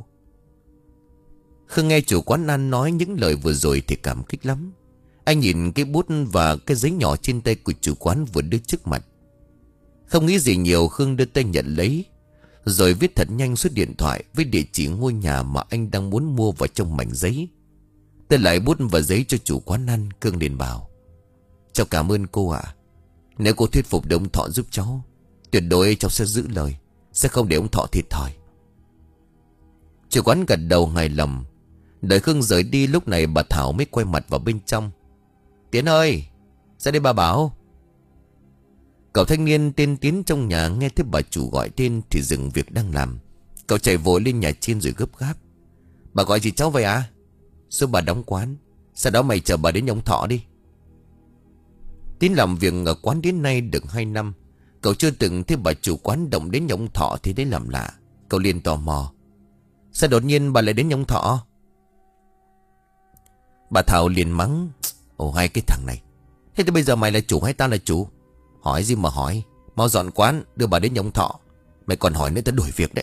Khương nghe chủ quán ăn nói những lời vừa rồi thì cảm kích lắm. Anh nhìn cái bút và cái giấy nhỏ trên tay của chủ quán vừa đưa trước mặt. Không nghĩ gì nhiều, Khương đưa tay nhận lấy, rồi viết thật nhanh số điện thoại với địa chỉ ngôi nhà mà anh đang muốn mua vào trong mảnh giấy. Tôi lại bút và giấy cho chủ quán ăn. Khương liền bảo. Cháu cảm ơn cô ạ. Nếu cô thuyết phục được ông Thọ giúp cháu, tuyệt đối cháu sẽ giữ lời, sẽ không để ông Thọ thiệt thòi. Chủ quán gật đầu hài lòng. Đợi Khương rời đi, lúc này bà Thảo mới quay mặt vào bên trong. Tiến ơi, ra đây bà bảo. Cậu thanh niên tên Tiến trong nhà nghe thấy bà chủ gọi tên thì dừng việc đang làm. Cậu chạy vội lên nhà trên rồi gấp gáp. Bà gọi gì cháu vậy à? Giúp bà đóng quán, sau đó mày chờ bà đến nhà ông Thọ đi. Tiến làm việc ở quán đến nay được hai năm. Cậu chưa từng thấy bà chủ quán động đến nhà ông Thọ thì đấy làm lạ. Cậu liền tò mò. Sao đột nhiên bà lại đến nhà ông Thọ? Bà Thảo liền mắng. Ồ, hai cái thằng này. Thế thì bây giờ mày là chủ hay tao là chủ? Hỏi gì mà hỏi. Mau dọn quán đưa bà đến nhà ông Thọ. Mày còn hỏi nữa tao đuổi việc đấy.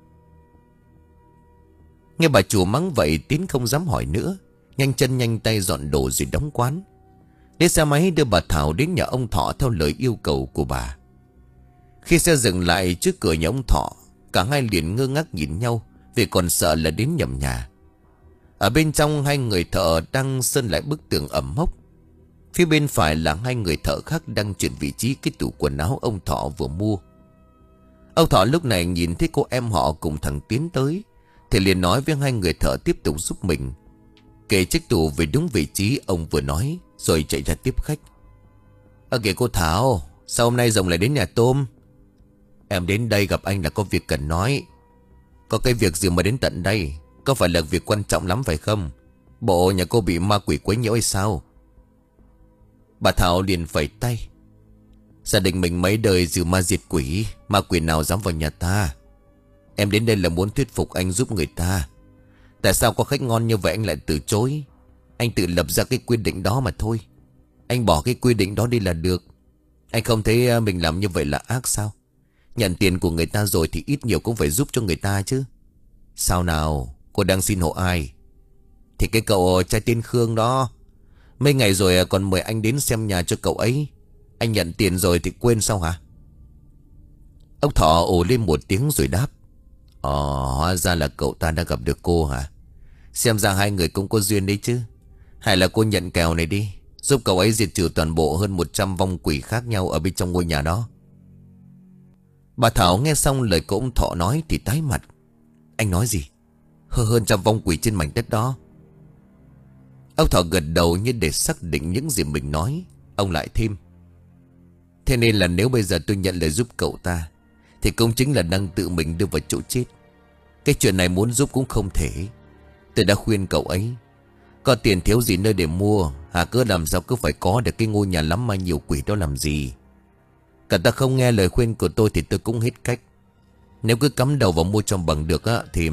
Nghe bà chủ mắng vậy, Tiến không dám hỏi nữa. Nhanh chân nhanh tay dọn đồ rồi đóng quán. Để xe máy đưa bà Thảo đến nhà ông Thọ theo lời yêu cầu của bà. Khi xe dừng lại trước cửa nhà ông Thọ, cả hai liền ngơ ngác nhìn nhau vì còn sợ là đến nhầm nhà. Ở bên trong, hai người thợ đang sơn lại bức tường ẩm mốc. Phía bên phải là hai người thợ khác đang chuyển vị trí cái tủ quần áo ông Thọ vừa mua. Ông Thọ lúc này nhìn thấy cô em họ cùng thằng Tiến tới thì liền nói với hai người thợ tiếp tục giúp mình. Kệ chiếc tủ về đúng vị trí ông vừa nói, rồi chạy ra tiếp khách. Ơ kìa cô Thảo, sao hôm nay rồng lại đến nhà tôm? Em đến đây gặp anh là có việc cần nói. Có cái việc gì mà đến tận đây? Có phải là việc quan trọng lắm phải không? Bộ nhà cô bị ma quỷ quấy nhiễu hay sao? Bà Thảo liền phẩy tay. Gia đình mình mấy đời dự ma diệt quỷ, ma quỷ nào dám vào nhà ta. Em đến đây là muốn thuyết phục anh giúp người ta. Tại sao có khách ngon như vậy anh lại từ chối? Anh tự lập ra cái quy định đó mà thôi. Anh bỏ cái quy định đó đi là được. Anh không thấy mình làm như vậy là ác sao? Nhận tiền của người ta rồi thì ít nhiều cũng phải giúp cho người ta chứ. Sao nào, cô đang xin hộ ai? Thì cái cậu trai tên Khương đó. Mấy ngày rồi còn mời anh đến xem nhà cho cậu ấy. Anh nhận tiền rồi thì quên sao hả? Ông Thọ ồ lên một tiếng rồi đáp. Ồ, hóa ra là cậu ta đã gặp được cô hả? Xem ra hai người cũng có duyên đấy chứ. Hay là cô nhận kèo này đi, giúp cậu ấy diệt trừ toàn bộ hơn một trăm vong quỷ khác nhau ở bên trong ngôi nhà đó. Bà Thảo nghe xong lời của ông Thọ nói thì tái mặt. Anh nói gì? Hơn hơn trăm vong quỷ trên mảnh đất đó? Ông Thọ gật đầu như để xác định những gì mình nói. Ông lại thêm. Thế nên là nếu bây giờ tôi nhận lời giúp cậu ta thì cũng chính là đang tự mình đưa vào chỗ chết. Cái chuyện này muốn giúp cũng không thể. Tôi đã khuyên cậu ấy, có tiền thiếu gì nơi để mua, hà cứ làm sao cứ phải có được cái ngôi nhà lắm mà nhiều quỷ đó làm gì. Cả ta không nghe lời khuyên của tôi thì tôi cũng hết cách. Nếu cứ cắm đầu vào mua cho bằng được á thì...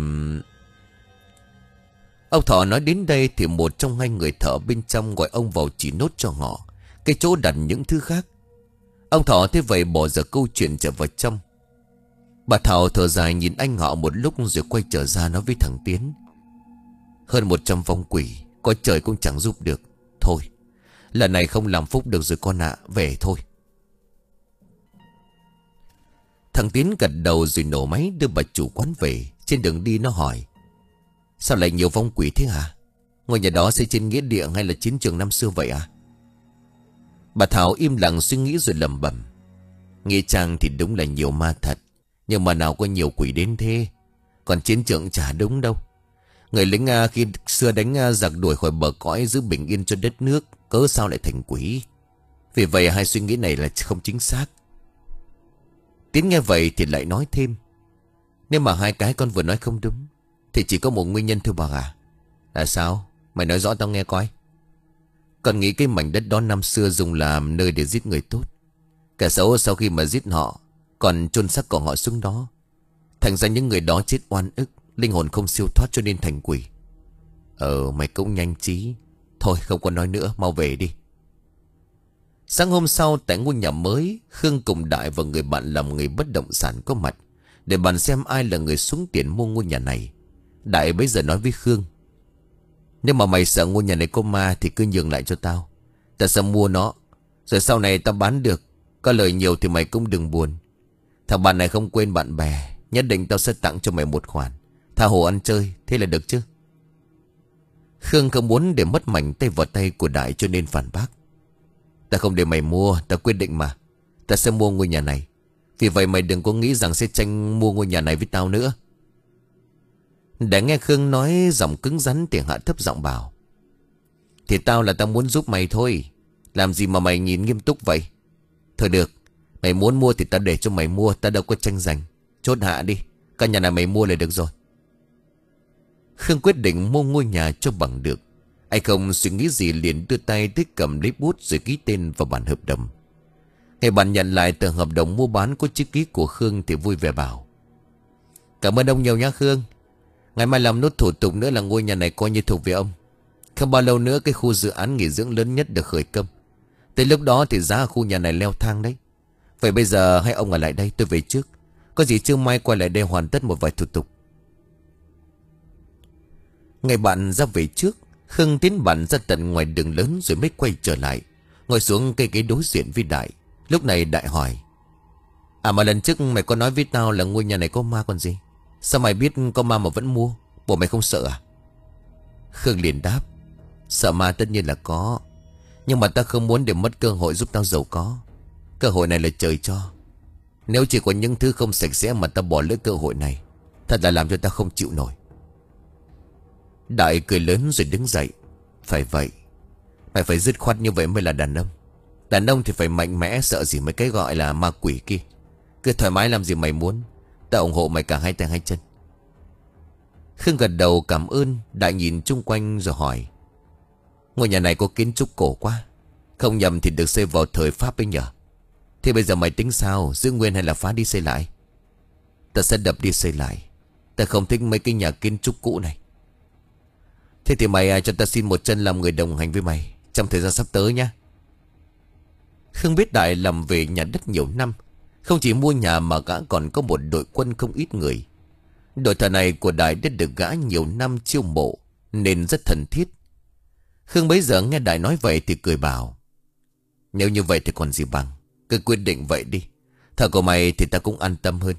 Ông Thọ nói đến đây thì một trong hai người thợ bên trong gọi ông vào chỉ nốt cho họ cái chỗ đặt những thứ khác. Ông Thọ thế vậy bỏ dở câu chuyện trở vào trong. Bà Thảo thở dài nhìn anh họ một lúc rồi quay trở ra nói với thằng Tiến. Hơn một trăm vong quỷ, có trời cũng chẳng giúp được. Thôi, lần này không làm phúc được rồi con ạ, về thôi. Thằng Tiến gật đầu rồi nổ máy đưa bà chủ quán về. Trên đường đi nó hỏi. Sao lại nhiều vong quỷ thế hả? Ngôi nhà đó xây trên nghĩa địa hay là chiến trường năm xưa vậy à? Bà Thảo im lặng suy nghĩ rồi lẩm bẩm. Nghĩa trang thì đúng là nhiều ma thật, nhưng mà nào có nhiều quỷ đến thế. Còn chiến trường chả đúng đâu. Người lính Nga khi xưa đánh Nga giặc đuổi khỏi bờ cõi giữ bình yên cho đất nước, cớ sao lại thành quỷ? Vì vậy hai suy nghĩ này là không chính xác. Tiến nghe vậy thì lại nói thêm. Nếu mà hai cái con vừa nói không đúng thì chỉ có một nguyên nhân thôi bà à. Là sao? Mày nói rõ tao nghe coi. Con nghĩ cái mảnh đất đó năm xưa dùng làm nơi để giết người tốt. Kẻ xấu sau khi mà giết họ còn chôn xác của họ xuống đó. Thành ra những người đó chết oan ức, linh hồn không siêu thoát cho nên thành quỷ. Ờ mày cũng nhanh trí. Thôi không còn nói nữa, mau về đi. Sáng hôm sau tại ngôi nhà mới, Khương cùng Đại và người bạn làm người bất động sản có mặt để bàn xem ai là người xuống tiền mua ngôi nhà này. Đại bây giờ nói với Khương. Nếu mà mày sợ ngôi nhà này có ma thì cứ nhường lại cho tao. Tao sẽ mua nó, rồi sau này tao bán được, có lời nhiều thì mày cũng đừng buồn. Thằng bạn này không quên bạn bè, nhất định tao sẽ tặng cho mày một khoản. Tha hồ ăn chơi, thế là được chứ? Khương không muốn để mất mảnh tay vào tay của Đại cho nên phản bác. Ta không để mày mua, ta quyết định mà. Ta sẽ mua ngôi nhà này. Vì vậy mày đừng có nghĩ rằng sẽ tranh mua ngôi nhà này với tao nữa. Để nghe Khương nói giọng cứng rắn thì hạ thấp giọng bảo. Thì tao là tao muốn giúp mày thôi. Làm gì mà mày nhìn nghiêm túc vậy? Thôi được, mày muốn mua thì tao để cho mày mua, tao đâu có tranh giành. Chốt hạ đi, căn nhà này mày mua là được rồi. Khương quyết định mua ngôi nhà cho bằng được. Anh không suy nghĩ gì liền đưa tay tới cầm lấy bút rồi ký tên vào bản hợp đồng. Ngày bạn nhận lại tờ hợp đồng mua bán có chữ ký của Khương thì vui vẻ bảo. Cảm ơn ông nhiều nhá Khương. Ngày mai làm nốt thủ tục nữa là ngôi nhà này coi như thuộc về ông. Không bao lâu nữa cái khu dự án nghỉ dưỡng lớn nhất được khởi công. Tới lúc đó thì giá khu nhà này leo thang đấy. Vậy bây giờ hai ông ở lại đây, tôi về trước. Có gì trưa mai quay lại đây hoàn tất một vài thủ tục. Ngày bạn ra về trước, Khương tiến bạn ra tận ngoài đường lớn rồi mới quay trở lại, ngồi xuống cây ghế đối diện với Đại. Lúc này Đại hỏi. À mà lần trước mày có nói với tao là ngôi nhà này có ma còn gì? Sao mày biết có ma mà vẫn mua? Bộ mày không sợ à? Khương liền đáp. Sợ ma tất nhiên là có, nhưng mà tao không muốn để mất cơ hội giúp tao giàu có. Cơ hội này là trời cho. Nếu chỉ có những thứ không sạch sẽ mà ta bỏ lỡ cơ hội này, thật là làm cho ta không chịu nổi. Đại cười lớn rồi đứng dậy. Phải vậy, mày phải dứt khoát như vậy mới là đàn ông. Đàn ông thì phải mạnh mẽ, sợ gì mấy cái gọi là ma quỷ kia. Cứ thoải mái làm gì mày muốn, ta ủng hộ mày cả hai tay hai chân. Khương gật đầu cảm ơn. Đại nhìn chung quanh rồi hỏi: ngôi nhà này có kiến trúc cổ quá, không nhầm thì được xây vào thời Pháp ấy nhở? Thế bây giờ mày tính sao, giữ nguyên hay là phá đi xây lại? Ta sẽ đập đi xây lại. Ta không thích mấy cái nhà kiến trúc cũ này. Thế thì mày cho ta xin một chân làm người đồng hành với mày trong thời gian sắp tới nhá. Khương biết Đại làm về nhà đất nhiều năm, không chỉ mua nhà mà gã còn có một đội quân không ít người. Đội thợ này của Đại đã được gã nhiều năm chiêu mộ nên rất thân thiết. Khương bấy giờ nghe Đại nói vậy thì cười bảo: nếu như vậy thì còn gì bằng, cứ quyết định vậy đi. Thợ của mày thì ta cũng an tâm hơn.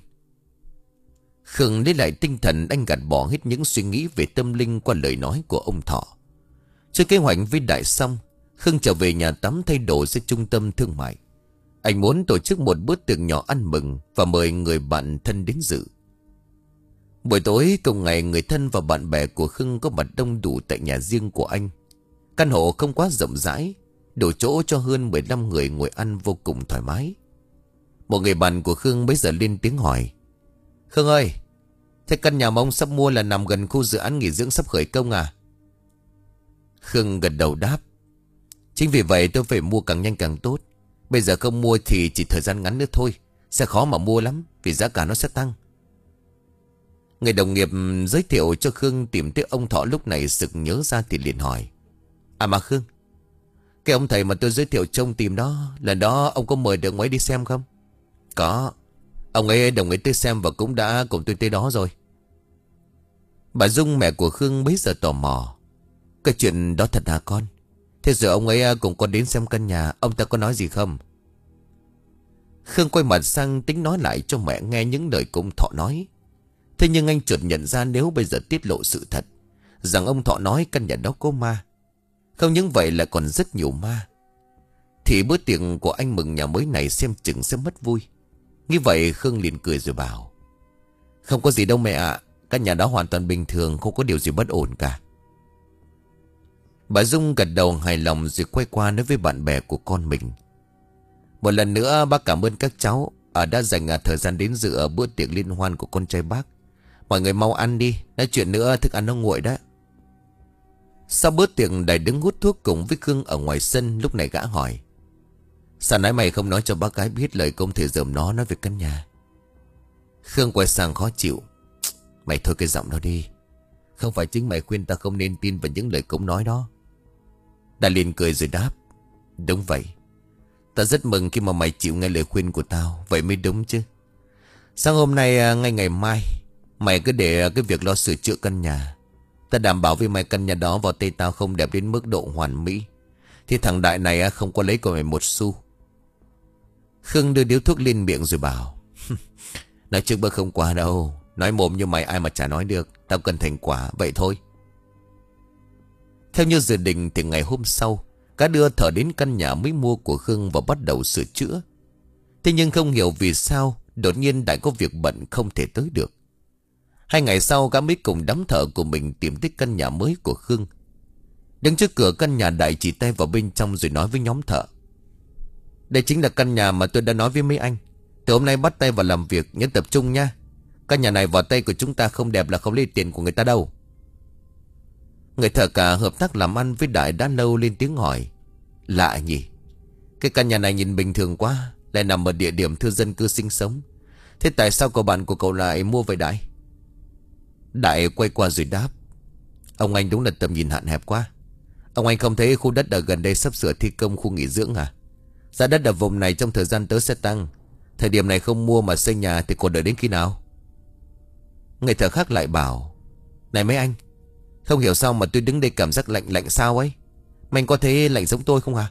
Khương lấy lại tinh thần, anh gạt bỏ hết những suy nghĩ về tâm linh qua lời nói của ông Thọ. Chơi kế hoạch với Đại xong, Khương trở về nhà tắm thay đồ ra trung tâm thương mại. Anh muốn tổ chức một bữa tiệc nhỏ ăn mừng và mời người bạn thân đến dự. Buổi tối cùng ngày, người thân và bạn bè của Khương có mặt đông đủ tại nhà riêng của anh. Căn hộ không quá rộng rãi, đủ chỗ cho hơn mười lăm người ngồi ăn vô cùng thoải mái. Một người bạn của Khương bấy giờ lên tiếng hỏi: Khương ơi, thế căn nhà mà ông sắp mua là nằm gần khu dự án nghỉ dưỡng sắp khởi công à? Khương gật đầu đáp: chính vì vậy tôi phải mua càng nhanh càng tốt. Bây giờ không mua thì chỉ thời gian ngắn nữa thôi, sẽ khó mà mua lắm vì giá cả nó sẽ tăng. Người đồng nghiệp giới thiệu cho Khương tìm tới ông Thọ lúc này sực nhớ ra thì liền hỏi: à mà Khương, cái ông thầy mà tôi giới thiệu cho ông tìm đó, lần đó ông có mời được ông ấy đi xem không? Có, ông ấy đồng ý tới xem và cũng đã cùng tôi tới đó rồi. Bà Dung mẹ của Khương bấy giờ tò mò: cái chuyện đó thật hả con? Thế giờ ông ấy cũng có đến xem căn nhà, ông ta có nói gì không? Khương quay mặt sang tính nói lại cho mẹ nghe những lời của ông Thọ nói. Thế nhưng anh chợt nhận ra nếu bây giờ tiết lộ sự thật rằng ông Thọ nói căn nhà đó có ma, không những vậy là còn rất nhiều ma, thì bữa tiệc của anh mừng nhà mới này xem chừng sẽ mất vui. Như vậy Khương liền cười rồi bảo: không có gì đâu mẹ ạ, căn nhà đó hoàn toàn bình thường, không có điều gì bất ổn cả. Bà Dung gật đầu hài lòng rồi quay qua nói với bạn bè của con mình: một lần nữa bác cảm ơn các cháu ở đã dành thời gian đến dự ở bữa tiệc liên hoan của con trai bác. Mọi người mau ăn đi, nói chuyện nữa thức ăn nó nguội đó. Sau bữa tiệc, Đại đứng hút thuốc cùng với Khương ở ngoài sân. Lúc này gã hỏi: sao nãy mày không nói cho bác gái biết lời công thể dởm nó nói về căn nhà? Khương quay sang khó chịu: mày thôi cái giọng đó đi, không phải chính mày khuyên ta không nên tin vào những lời cống nói đó. Đại liền cười rồi đáp: đúng vậy, ta rất mừng khi mà mày chịu nghe lời khuyên của tao, vậy mới đúng chứ. Sáng hôm nay ngay ngày mai mày cứ để cái việc lo sửa chữa căn nhà. Ta đảm bảo với mày căn nhà đó vào tay tao không đẹp đến mức độ hoàn mỹ thì thằng Đại này không có lấy của mày một xu. Khương đưa điếu thuốc lên miệng rồi bảo: nói trước bữa không qua đâu, nói mồm như mày ai mà chả nói được. Tao cần thành quả vậy thôi. Theo như dự định thì ngày hôm sau, cả đưa Thở đến căn nhà mới mua của Khương và bắt đầu sửa chữa. Thế nhưng không hiểu vì sao đột nhiên Đại có việc bận không thể tới được. Hai ngày sau, gã mới cùng đám thợ của mình tìm tới căn nhà mới của Khương. Đứng trước cửa căn nhà, Đại chỉ tay vào bên trong rồi nói với nhóm thợ: đây chính là căn nhà mà tôi đã nói với mấy anh. Từ hôm nay bắt tay vào làm việc, nhớ tập trung nha. Căn nhà này vào tay của chúng ta không đẹp là không lấy tiền của người ta đâu. Người thợ cả hợp tác làm ăn với Đại đã lâu lên tiếng hỏi: lạ nhỉ, cái căn nhà này nhìn bình thường quá, lại nằm ở địa điểm thưa dân cư sinh sống. Thế tại sao cậu bạn của cậu lại mua vậy Đại? Đại quay qua rồi đáp: ông anh đúng là tầm nhìn hạn hẹp quá. Ông anh không thấy khu đất ở gần đây sắp sửa thi công khu nghỉ dưỡng à? Giá đất ở vùng này trong thời gian tới sẽ tăng. Thời điểm này không mua mà xây nhà thì còn đợi đến khi nào? Người thợ khác lại bảo: này mấy anh, không hiểu sao mà tôi đứng đây cảm giác lạnh lạnh sao ấy. Mình có thấy lạnh giống tôi không hả?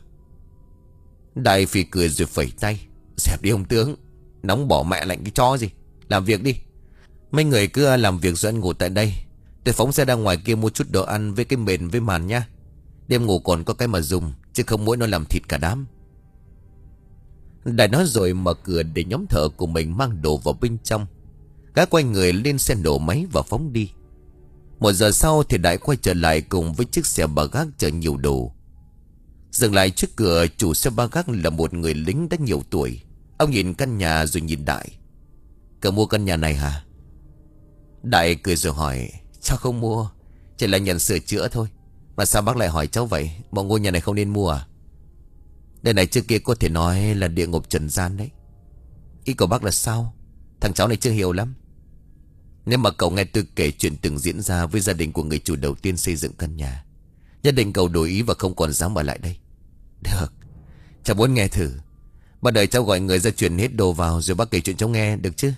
Đại phì cười rồi phẩy tay: dẹp đi ông tướng, nóng bỏ mẹ lạnh cái chó gì. Làm việc đi. Mấy người cứ làm việc rồi ăn ngủ tại đây. Tôi phóng xe ra ngoài kia mua chút đồ ăn với cái mền với màn nha. Đêm ngủ còn có cái mà dùng, chứ không mỗi nó làm thịt cả đám. Đại nói rồi mở cửa để nhóm thợ của mình mang đồ vào bên trong. Gã quay người lên xe nổ máy và phóng đi. Một giờ sau thì Đại quay trở lại cùng với chiếc xe ba gác chở nhiều đồ. Dừng lại trước cửa, chủ xe ba gác là một người lính đã nhiều tuổi. Ông nhìn căn nhà rồi nhìn Đại. Cậu mua căn nhà này hả? Đại cười rồi hỏi. Cháu không mua, chỉ là nhận sửa chữa thôi. Mà sao bác lại hỏi cháu vậy? Bộ ngôi nhà này không nên mua à? Đây này, trước kia có thể nói là địa ngục trần gian đấy. Ý của bác là sao? Thằng cháu này chưa hiểu lắm. Nếu mà cậu nghe tôi kể chuyện từng diễn ra với gia đình của người chủ đầu tiên xây dựng căn nhà, nhất định cậu đổi ý và không còn dám ở lại đây. Được, cháu muốn nghe thử. Bà đợi cháu gọi người ra chuyển hết đồ vào rồi bác kể chuyện cháu nghe, được chứ?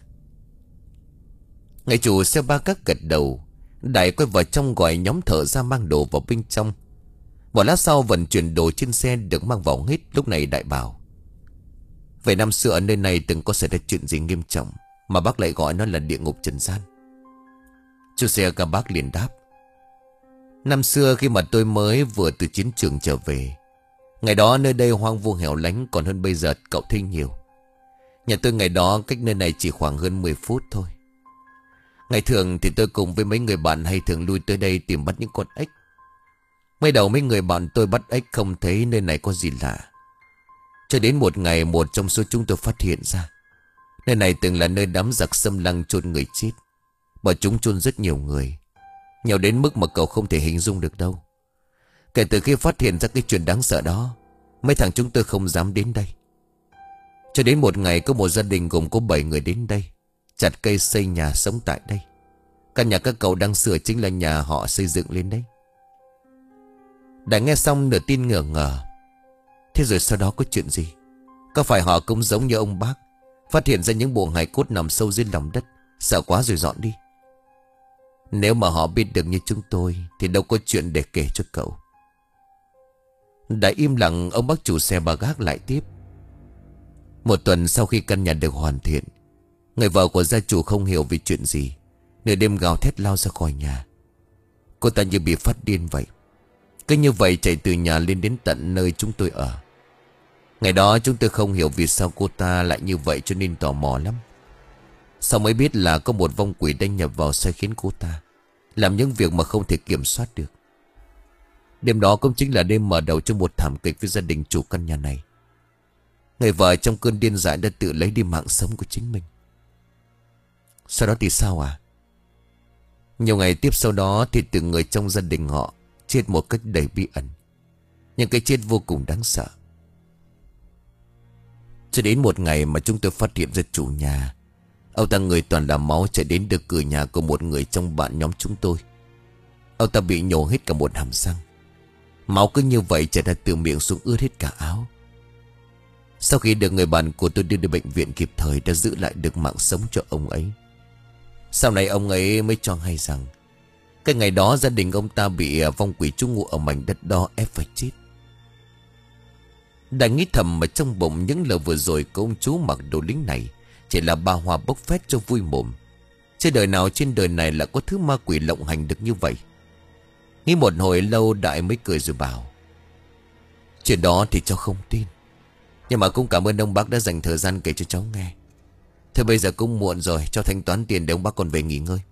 Người chủ xe ba gác gật đầu. Đại quay vào trong gọi nhóm thợ ra mang đồ vào bên trong. Một lát sau vận chuyển đồ trên xe được mang vào hết. Lúc này Đại bảo: Vậy năm xưa ở nơi này từng có xảy ra chuyện gì nghiêm trọng mà bác lại gọi nó là địa ngục trần gian? Chủ xe cả bác liền đáp: Năm xưa khi mà tôi mới vừa từ chiến trường trở về, ngày đó nơi đây hoang vu hẻo lánh còn hơn bây giờ cậu thấy nhiều. Nhà tôi ngày đó cách nơi này chỉ khoảng hơn mười phút thôi. Ngày thường thì tôi cùng với mấy người bạn hay thường lui tới đây tìm bắt những con ếch. Mới đầu mấy người bạn tôi bắt ếch không thấy nơi này có gì lạ. Cho đến một ngày một trong số chúng tôi phát hiện ra nơi này từng là nơi đám giặc xâm lăng chôn người chết. Bọn chúng chôn rất nhiều người, nhiều đến mức mà cậu không thể hình dung được đâu. Kể từ khi phát hiện ra cái chuyện đáng sợ đó, mấy thằng chúng tôi không dám đến đây. Cho đến một ngày có một gia đình gồm có bảy người đến đây, chặt cây xây nhà sống tại đây. Căn nhà các cậu đang sửa chính là nhà họ xây dựng lên đấy. Đã nghe xong nửa tin nửa ngờ. Thế rồi sau đó có chuyện gì? Có phải họ cũng giống như ông bác, phát hiện ra những bộ hài cốt nằm sâu dưới lòng đất, sợ quá rồi dọn đi? Nếu mà họ biết được như chúng tôi thì đâu có chuyện để kể cho cậu. Đã im lặng, ông bác chủ xe ba gác lại tiếp. Một tuần sau khi căn nhà được hoàn thiện, người vợ của gia chủ không hiểu vì chuyện gì, nửa đêm gào thét lao ra khỏi nhà. Cô ta như bị phát điên vậy, cứ như vậy chạy từ nhà lên đến tận nơi chúng tôi ở. Ngày đó chúng tôi không hiểu vì sao cô ta lại như vậy, cho nên tò mò lắm. Sau mới biết là có một vong quỷ đang nhập vào sai khiến cô ta làm những việc mà không thể kiểm soát được. Đêm đó cũng chính là đêm mở đầu cho một thảm kịch với gia đình chủ căn nhà này. Người vợ trong cơn điên dại đã tự lấy đi mạng sống của chính mình. Sau đó thì sao à? Nhiều ngày tiếp sau đó thì từng người trong gia đình họ chết một cách đầy bí ẩn. Nhưng cái chết vô cùng đáng sợ. Cho đến một ngày mà chúng tôi phát hiện ra chủ nhà, ông ta người toàn là máu, chạy đến được cửa nhà của một người trong bạn nhóm chúng tôi. Ông ta bị nhổ hết cả một hàm răng. Máu cứ như vậy chảy ra từ miệng xuống ướt hết cả áo. Sau khi được người bạn của tôi đưa đến bệnh viện kịp thời, đã giữ lại được mạng sống cho ông ấy. Sau này ông ấy mới cho hay rằng cái ngày đó gia đình ông ta bị vong quỷ trú ngụ ở mảnh đất đó ép phải chết. Đã nghĩ thầm mà trong bụng những lời vừa rồi của ông chú mặc đồ lính này chỉ là ba hoa bốc phét cho vui mồm. Chứ đời nào trên đời này lại có thứ ma quỷ lộng hành được như vậy. Nghĩ một hồi lâu Đại mới cười rồi bảo: Chuyện đó thì cháu không tin, nhưng mà cũng cảm ơn ông bác đã dành thời gian kể cho cháu nghe. Thôi bây giờ cũng muộn rồi, cho thanh toán tiền để ông bác còn về nghỉ ngơi.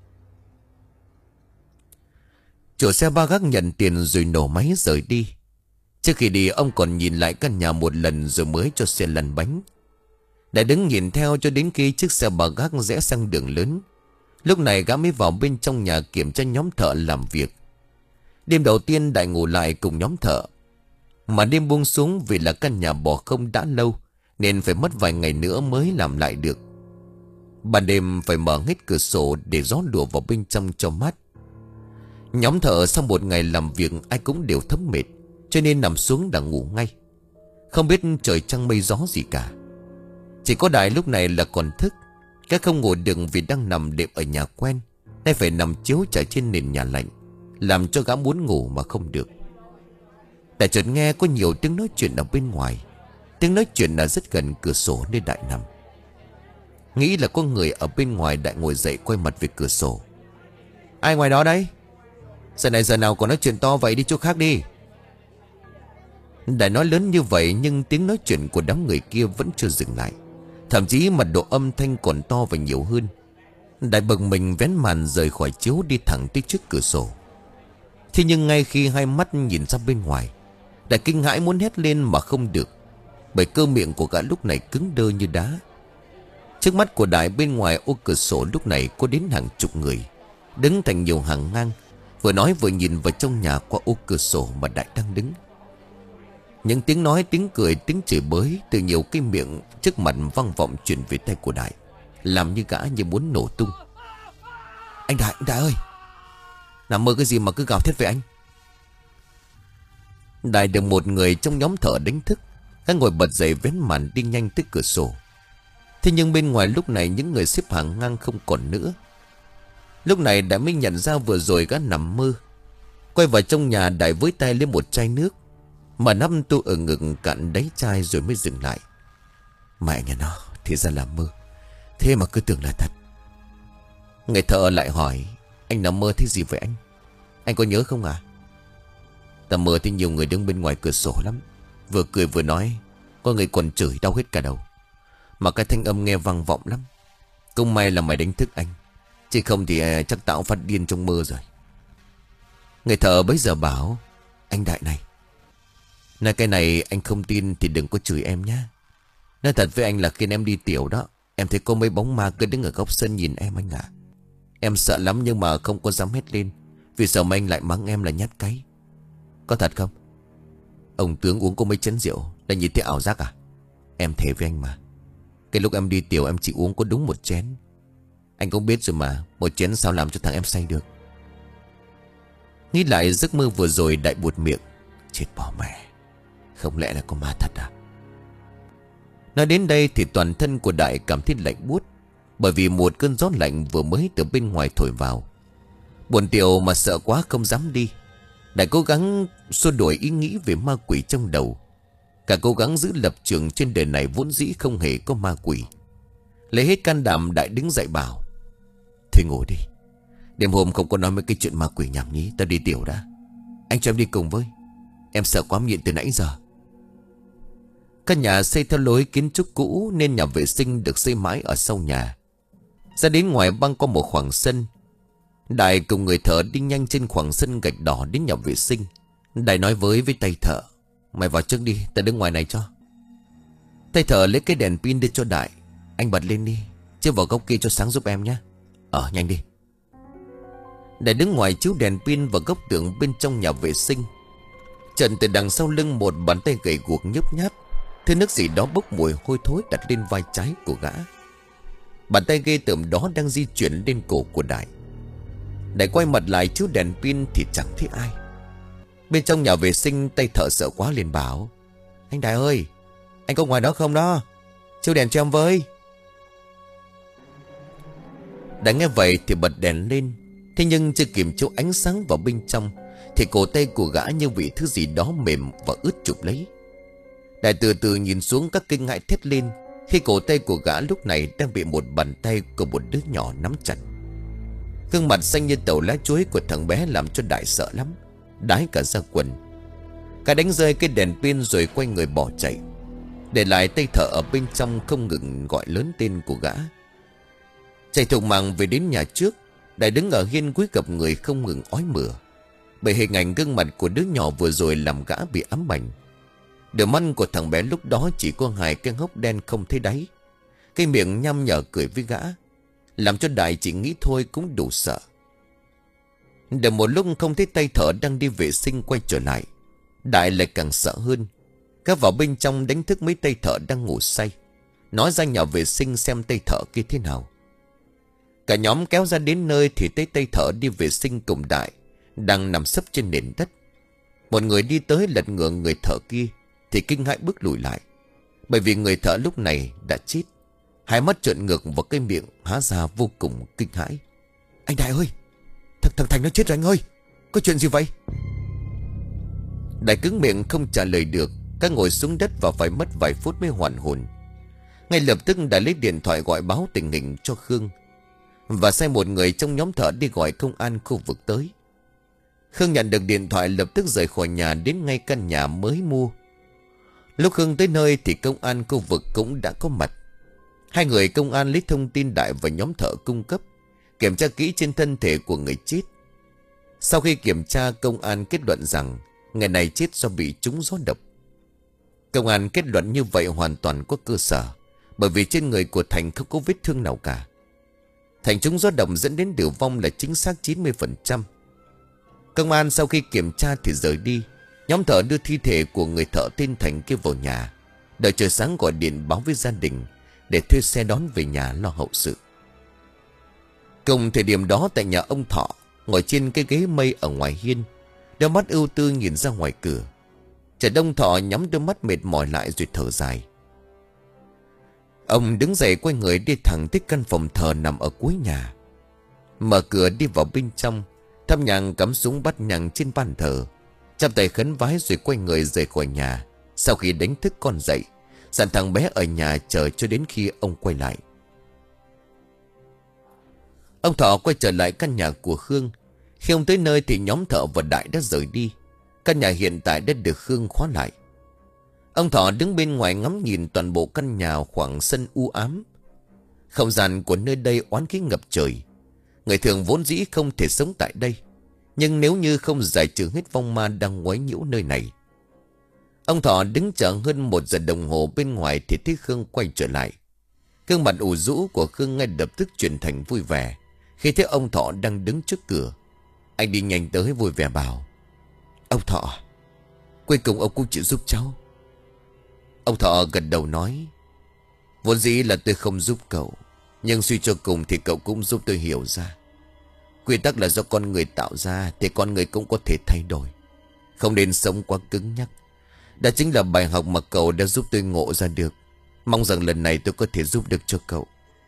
Chủ xe ba gác nhận tiền rồi nổ máy rời đi. Trước khi đi ông còn nhìn lại căn nhà một lần rồi mới cho xe lăn bánh. Đã đứng nhìn theo cho đến khi chiếc xe ba gác rẽ sang đường lớn. Lúc này gã mới vào bên trong nhà kiểm tra nhóm thợ làm việc. Đêm đầu tiên Đại ngủ lại cùng nhóm thợ. Mà đêm buông xuống vì là căn nhà bỏ không đã lâu, nên phải mất vài ngày nữa mới làm lại được. Ban đêm phải mở hết cửa sổ để gió lùa vào bên trong cho mát. Nhóm thợ sau một ngày làm việc ai cũng đều thấm mệt, cho nên nằm xuống đã ngủ ngay. Không biết trời trăng mây gió gì cả. Chỉ có Đại lúc này là còn thức. Cái không ngủ được vì đang nằm đệm ở nhà quen, nay phải nằm chiếu trải trên nền nhà lạnh, làm cho gã muốn ngủ mà không được. Đại chợt nghe có nhiều tiếng nói chuyện ở bên ngoài. Tiếng nói chuyện là rất gần cửa sổ nơi Đại nằm. Nghĩ là có người ở bên ngoài, Đại ngồi dậy quay mặt về cửa sổ. Ai ngoài đó đấy? Giờ này giờ nào còn nói chuyện to vậy, đi chỗ khác đi. Đại nói lớn như vậy nhưng tiếng nói chuyện của đám người kia vẫn chưa dừng lại. Thậm chí mật độ âm thanh còn to và nhiều hơn. Đại bực mình vén màn rời khỏi chiếu đi thẳng tới trước cửa sổ. Thế nhưng ngay khi hai mắt nhìn ra bên ngoài, Đại kinh hãi muốn hét lên mà không được, bởi cơ miệng của gã lúc này cứng đơ như đá. Trước mắt của Đại bên ngoài ô cửa sổ lúc này có đến hàng chục người, đứng thành nhiều hàng ngang, vừa nói vừa nhìn vào trong nhà qua ô cửa sổ mà Đại đang đứng. Những tiếng nói, tiếng cười, tiếng chửi bới từ nhiều cái miệng trước mặt vang vọng truyền về tay của Đại, làm như gã như muốn nổ tung. Anh Đại, anh Đại ơi, nằm mơ cái gì mà cứ gào thét về anh? Đại được một người trong nhóm thợ đánh thức. Gã ngồi bật dậy vén màn đi nhanh tới cửa sổ. Thế nhưng bên ngoài lúc này những người xếp hàng ngang không còn nữa. Lúc này Đại mới nhận ra vừa rồi gã nằm mơ. Quay vào trong nhà, Đại với tay lấy một chai nước, mà nắm tu ở ngực cạn đáy chai rồi mới dừng lại. Mẹ nhà nó, thì ra là mơ, thế mà cứ tưởng là thật. Người thợ lại hỏi, anh nằm mơ thấy gì vậy anh? Anh có nhớ không à? Ta mơ thấy nhiều người đứng bên ngoài cửa sổ lắm. Vừa cười vừa nói, có người còn chửi đau hết cả đầu. Mà cái thanh âm nghe vang vọng lắm. Cũng may là mày đánh thức anh, chứ không thì chắc tao phát điên trong mơ rồi. Người thợ bấy giờ bảo, anh Đại này, nói cái này anh không tin thì đừng có chửi em nhé. Nói thật với anh là khi em đi tiểu đó, em thấy có mấy bóng ma cứ đứng ở góc sân nhìn em anh ạ. Em sợ lắm nhưng mà không có dám hét lên, vì sợ mà anh lại mắng em là nhát cái. Có thật không? Ông tướng uống có mấy chén rượu là nhìn thấy ảo giác à? Em thề với anh mà, cái lúc em đi tiểu em chỉ uống có đúng một chén. Anh cũng biết rồi mà, một chén sao làm cho thằng em say được. Nghĩ lại giấc mơ vừa rồi, Đại buột miệng, chết bỏ mẹ, không lẽ là có ma thật à? Nói đến đây thì toàn thân của Đại cảm thấy lạnh buốt, bởi vì một cơn gió lạnh vừa mới từ bên ngoài thổi vào. Buồn tiểu mà sợ quá không dám đi. Đại cố gắng xua đuổi ý nghĩ về ma quỷ trong đầu. Cả cố gắng giữ lập trường trên đời này vốn dĩ không hề có ma quỷ. Lấy hết can đảm, Đại đứng dậy bảo, thôi ngủ đi, đêm hôm không có nói mấy cái chuyện ma quỷ nhảm nhí. Ta đi tiểu đã, anh cho em đi cùng với. Em sợ quá nhịn từ nãy giờ. Căn nhà xây theo lối kiến trúc cũ nên nhà vệ sinh được xây mãi ở sau nhà. Ra đến ngoài băng có một khoảng sân. Đại cùng người thợ đi nhanh trên khoảng sân gạch đỏ đến nhà vệ sinh. Đại nói với với tay thợ, mày vào trước đi, ta đứng ngoài này cho. Tay thợ lấy cái đèn pin đưa cho Đại, anh bật lên đi, chứ vào góc kia cho sáng giúp em nhé. Ờ nhanh đi. Đại đứng ngoài chiếu đèn pin vào góc tường bên trong nhà vệ sinh. Trần từ đằng sau lưng một bàn tay gầy guộc nhấp nháp, thứ nước gì đó bốc mùi hôi thối đặt lên vai trái của gã. Bàn tay ghê tởm đó đang di chuyển lên cổ của Đại. Đại quay mặt lại chiếu đèn pin thì chẳng thấy ai. Bên trong nhà vệ sinh, tay thợ sợ quá liền bảo, anh Đại ơi, anh có ngoài đó không đó, chiếu đèn cho em với. Đại nghe vậy thì bật đèn lên. Thế nhưng chưa kịp chiếu ánh sáng vào bên trong thì cổ tay của gã như bị thứ gì đó mềm và ướt chụp lấy. Đại từ từ nhìn xuống, các kinh hãi thét lên khi cổ tay của gã lúc này đang bị một bàn tay của một đứa nhỏ nắm chặt. Gương mặt xanh như tàu lá chuối của thằng bé làm cho Đại sợ lắm, đái cả ra quần. Gã đánh rơi cái đèn pin rồi quay người bỏ chạy, để lại tay thợ ở bên trong không ngừng gọi lớn tên của gã. Chạy thục mạng về đến nhà trước, Đại đứng ở hiên cúi gập người không ngừng ói mửa, bởi hình ảnh gương mặt của đứa nhỏ vừa rồi làm gã bị ám ảnh. Đôi mắt của thằng bé lúc đó chỉ có hai cái hốc đen không thấy đáy, cái miệng nhăm nhở cười với gã, làm cho Đại chỉ nghĩ thôi cũng đủ sợ. Được một lúc không thấy tay thợ đang đi vệ sinh quay trở lại, Đại lại càng sợ hơn. Gã vào bên trong đánh thức mấy tay thợ đang ngủ say, nói ra nhà vệ sinh xem tay thợ kia thế nào. Cả nhóm kéo ra đến nơi thì thấy tay thợ đi vệ sinh cùng Đại đang nằm sấp trên nền đất. Một người đi tới lật ngửa người thợ kia thì kinh hãi bước lùi lại, bởi vì người thợ lúc này đã chết, hai mắt trợn ngược vào cái miệng há ra vô cùng kinh hãi. Anh Đại ơi, thằng thằng Thành nó chết rồi anh ơi, có chuyện gì vậy? Đại cứng miệng không trả lời được. Các ngồi xuống đất và phải mất vài phút mới hoàn hồn. Ngay lập tức Đại lấy điện thoại gọi báo tình hình cho Khương, và sai một người trong nhóm thợ đi gọi công an khu vực tới. Khương nhận được điện thoại lập tức rời khỏi nhà đến ngay căn nhà mới mua Lúc Khương tới nơi thì công an khu vực cũng đã có mặt. Hai người công an lấy thông tin Đại và nhóm thợ cung cấp, kiểm tra kỹ trên thân thể của người chết. Sau khi kiểm tra, công an kết luận rằng người này chết do bị trúng gió độc. Công an kết luận như vậy hoàn toàn có cơ sở, bởi vì trên người của Thành không có vết thương nào cả. Thành trúng gió độc dẫn đến tử vong là chính xác chín mươi phần trăm. Công an sau khi kiểm tra thì rời đi. Nhóm thợ đưa thi thể của người thợ tên Thành kia vào nhà, đợi trời sáng gọi điện báo với gia đình để thuê xe đón về nhà lo hậu sự. Cùng thời điểm đó, tại nhà ông Thọ, ngồi trên cái ghế mây ở ngoài hiên, đôi mắt ưu tư nhìn ra ngoài cửa. Trần Đông Thọ nhắm đôi mắt mệt mỏi lại rồi thở dài. Ông đứng dậy quay người đi thẳng tới căn phòng thờ nằm ở cuối nhà. Mở cửa đi vào bên trong, thắp nhang cắm súng bắt nhang trên bàn thờ, chắp tay khấn vái rồi quay người rời khỏi nhà. Sau khi đánh thức con dậy, dặn thằng bé ở nhà chờ cho đến khi ông quay lại. Ông Thọ quay trở lại căn nhà của Khương. Khi ông tới nơi thì nhóm thợ và Đại đã rời đi. Căn nhà hiện tại đã được Khương khóa lại. Ông Thọ đứng bên ngoài ngắm nhìn toàn bộ căn nhà khoảng sân u ám. Không gian của nơi đây oán khí ngập trời. Người thường vốn dĩ không thể sống tại đây, nhưng nếu như không giải trừ hết vong ma đang quấy nhiễu nơi này. Ông Thọ đứng chờ hơn một giờ đồng hồ bên ngoài thì thấy Khương quay trở lại. Gương mặt ủ rũ của Khương ngay lập tức chuyển thành vui vẻ khi thấy ông Thọ đang đứng trước cửa. Anh đi nhanh tới vui vẻ bảo: "Ông Thọ, cuối cùng ông cũng chịu giúp cháu." Ông Thọ gật đầu nói: "Vốn dĩ là tôi không giúp cậu, nhưng suy cho cùng thì cậu cũng giúp tôi hiểu ra. Quy tắc là do con người tạo ra, thì con người cũng có thể thay đổi. Không nên sống quá cứng nhắc. Đó chính là bài học mà cậu đã giúp tôi ngộ ra được. Mong rằng lần này tôi có thể giúp được cho cậu."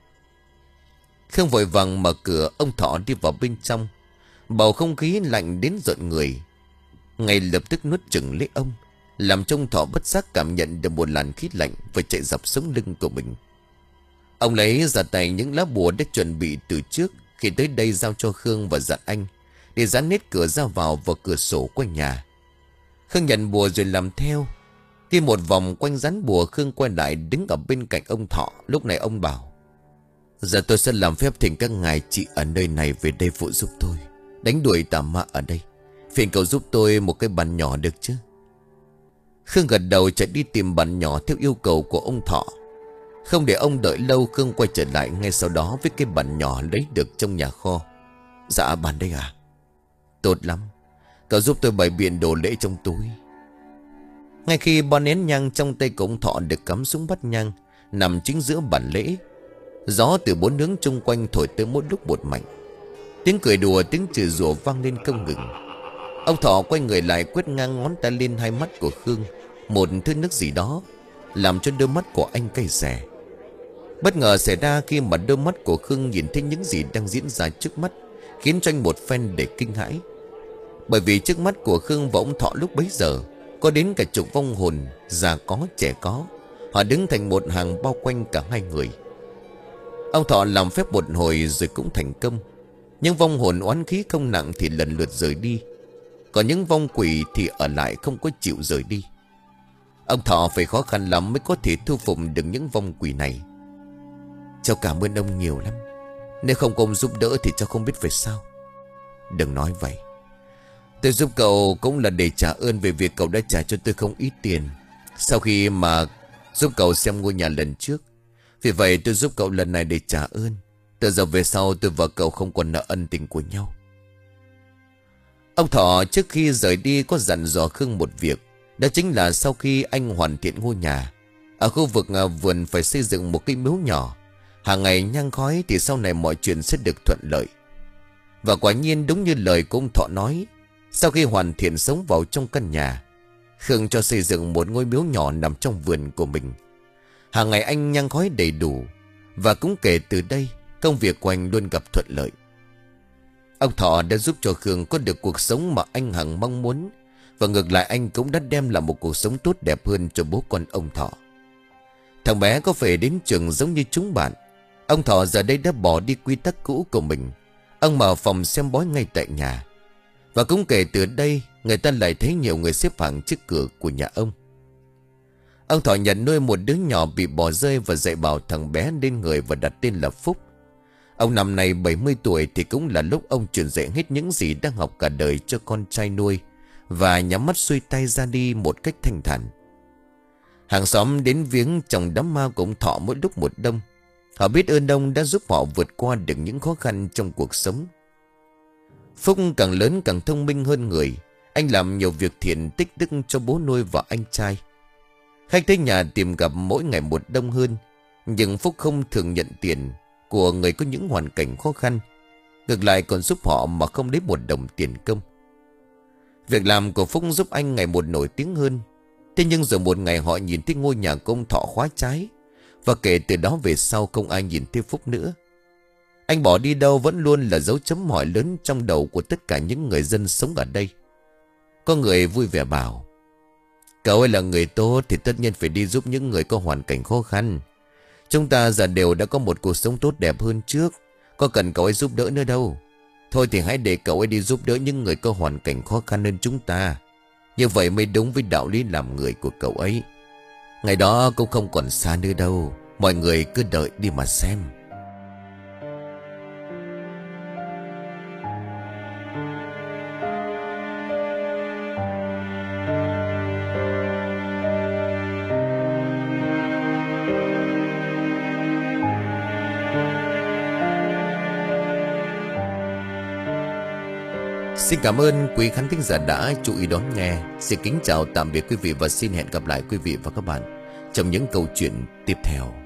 Khương vội vàng mở cửa. Ông Thọ đi vào bên trong. Bầu không khí lạnh đến rợn người, ngay lập tức nuốt chửng lấy ông, làm cho ông Thọ bất giác cảm nhận được một làn khí lạnh vừa chạy dọc sống lưng của mình. Ông lấy ra tay những lá bùa đã chuẩn bị từ trước khi tới đây, giao cho Khương và dặn anh để dán nét cửa ra vào và cửa sổ quanh nhà. Khương nhận bùa rồi làm theo. Khi một vòng quanh dán bùa, Khương quay lại đứng ở bên cạnh ông Thọ. Lúc này ông bảo: "Giờ tôi sẽ làm phép thỉnh các ngài chị ở nơi này về đây phụ giúp tôi đánh đuổi tà ma ở đây. Phiền cậu giúp tôi một cái bàn nhỏ được chứ?" Khương gật đầu chạy đi tìm bàn nhỏ theo yêu cầu của ông Thọ. Không để ông đợi lâu, Khương quay trở lại ngay sau đó với cái bàn nhỏ lấy được trong nhà kho. "Dạ bàn đây à? Tốt lắm, cậu giúp tôi bày biện đồ lễ trong túi." Ngay khi bon nén nhang trong tay của ông Thọ được cắm xuống bắt nhang nằm chính giữa bàn lễ, gió từ bốn hướng chung quanh thổi tới mỗi lúc một mạnh. Tiếng cười đùa, tiếng chửi rủa vang lên không ngừng. Ông Thọ quay người lại quét ngang ngón tay lên hai mắt của Khương, một thứ nước gì đó làm cho đôi mắt của anh cay xè. Bất ngờ xảy ra khi mà đôi mắt của Khương nhìn thấy những gì đang diễn ra trước mắt, khiến cho anh một phen để kinh hãi. Bởi vì trước mắt của Khương và ông Thọ lúc bấy giờ có đến cả chục vong hồn, già có trẻ có. Họ đứng thành một hàng bao quanh cả hai người. Ông Thọ làm phép một hồi rồi cũng thành công. Những vong hồn oán khí không nặng thì lần lượt rời đi, còn những vong quỷ thì ở lại không có chịu rời đi. Ông Thọ phải khó khăn lắm mới có thể thu phục được những vong quỷ này. "Cháu cảm ơn ông nhiều lắm. Nếu không có ông giúp đỡ thì cháu không biết phải sao." "Đừng nói vậy. Tôi giúp cậu cũng là để trả ơn về việc cậu đã trả cho tôi không ít tiền sau khi mà giúp cậu xem ngôi nhà lần trước. Vì vậy tôi giúp cậu lần này để trả ơn. Từ giờ về sau tôi và cậu không còn nợ ân tình của nhau." Ông Thọ trước khi rời đi có dặn dò Khương một việc. Đó chính là sau khi anh hoàn thiện ngôi nhà, ở khu vực vườn phải xây dựng một cái miếu nhỏ, hàng ngày nhang khói thì sau này mọi chuyện sẽ được thuận lợi. Và quả nhiên đúng như lời của ông Thọ nói, sau khi hoàn thiện sống vào trong căn nhà, Khương cho xây dựng một ngôi miếu nhỏ nằm trong vườn của mình. Hàng ngày anh nhang khói đầy đủ, và cũng kể từ đây công việc của anh luôn gặp thuận lợi. Ông Thọ đã giúp cho Khương có được cuộc sống mà anh hằng mong muốn, và ngược lại anh cũng đã đem lại một cuộc sống tốt đẹp hơn cho bố con ông Thọ. Thằng bé có về đến trường giống như chúng bạn. Ông Thọ giờ đây đã bỏ đi quy tắc cũ của mình. Ông mở phòng xem bói ngay tại nhà, và cũng kể từ đây người ta lại thấy nhiều người xếp hàng trước cửa của nhà ông. Ông Thọ nhận nuôi một đứa nhỏ bị bỏ rơi và dạy bảo thằng bé nên người và đặt tên là Phúc. Ông năm nay bảy mươi tuổi thì cũng là lúc ông truyền dạy hết những gì đang học cả đời cho con trai nuôi và nhắm mắt xuôi tay ra đi một cách thanh thản. Hàng xóm đến viếng chồng đám ma của ông Thọ mỗi lúc một đông. Họ biết ơn ông đã giúp họ vượt qua được những khó khăn trong cuộc sống. Phúc càng lớn càng thông minh hơn người. Anh làm nhiều việc thiện tích đức cho bố nuôi và anh trai. Khách tới nhà tìm gặp mỗi ngày một đông hơn. Nhưng Phúc không thường nhận tiền của người có những hoàn cảnh khó khăn. Ngược lại còn giúp họ mà không lấy một đồng tiền công. Việc làm của Phúc giúp anh ngày một nổi tiếng hơn. Thế nhưng rồi một ngày họ nhìn thấy ngôi nhà của ông Thọ khóa trái. Và kể từ đó về sau không ai nhìn thấy Phúc nữa. Anh bỏ đi đâu vẫn luôn là dấu chấm hỏi lớn trong đầu của tất cả những người dân sống ở đây. Có người vui vẻ bảo: cậu ấy là người tốt thì tất nhiên phải đi giúp những người có hoàn cảnh khó khăn. Chúng ta giờ đều đã có một cuộc sống tốt đẹp hơn trước, có cần cậu ấy giúp đỡ nữa đâu. Thôi thì hãy để cậu ấy đi giúp đỡ những người có hoàn cảnh khó khăn hơn chúng ta. Như vậy mới đúng với đạo lý làm người của cậu ấy. Ngày đó cũng không còn xa nữa đâu. Mọi người cứ đợi đi mà xem. Xin cảm ơn quý khán thính giả đã chú ý đón nghe. Xin kính chào tạm biệt quý vị và xin hẹn gặp lại quý vị và các bạn trong những câu chuyện tiếp theo.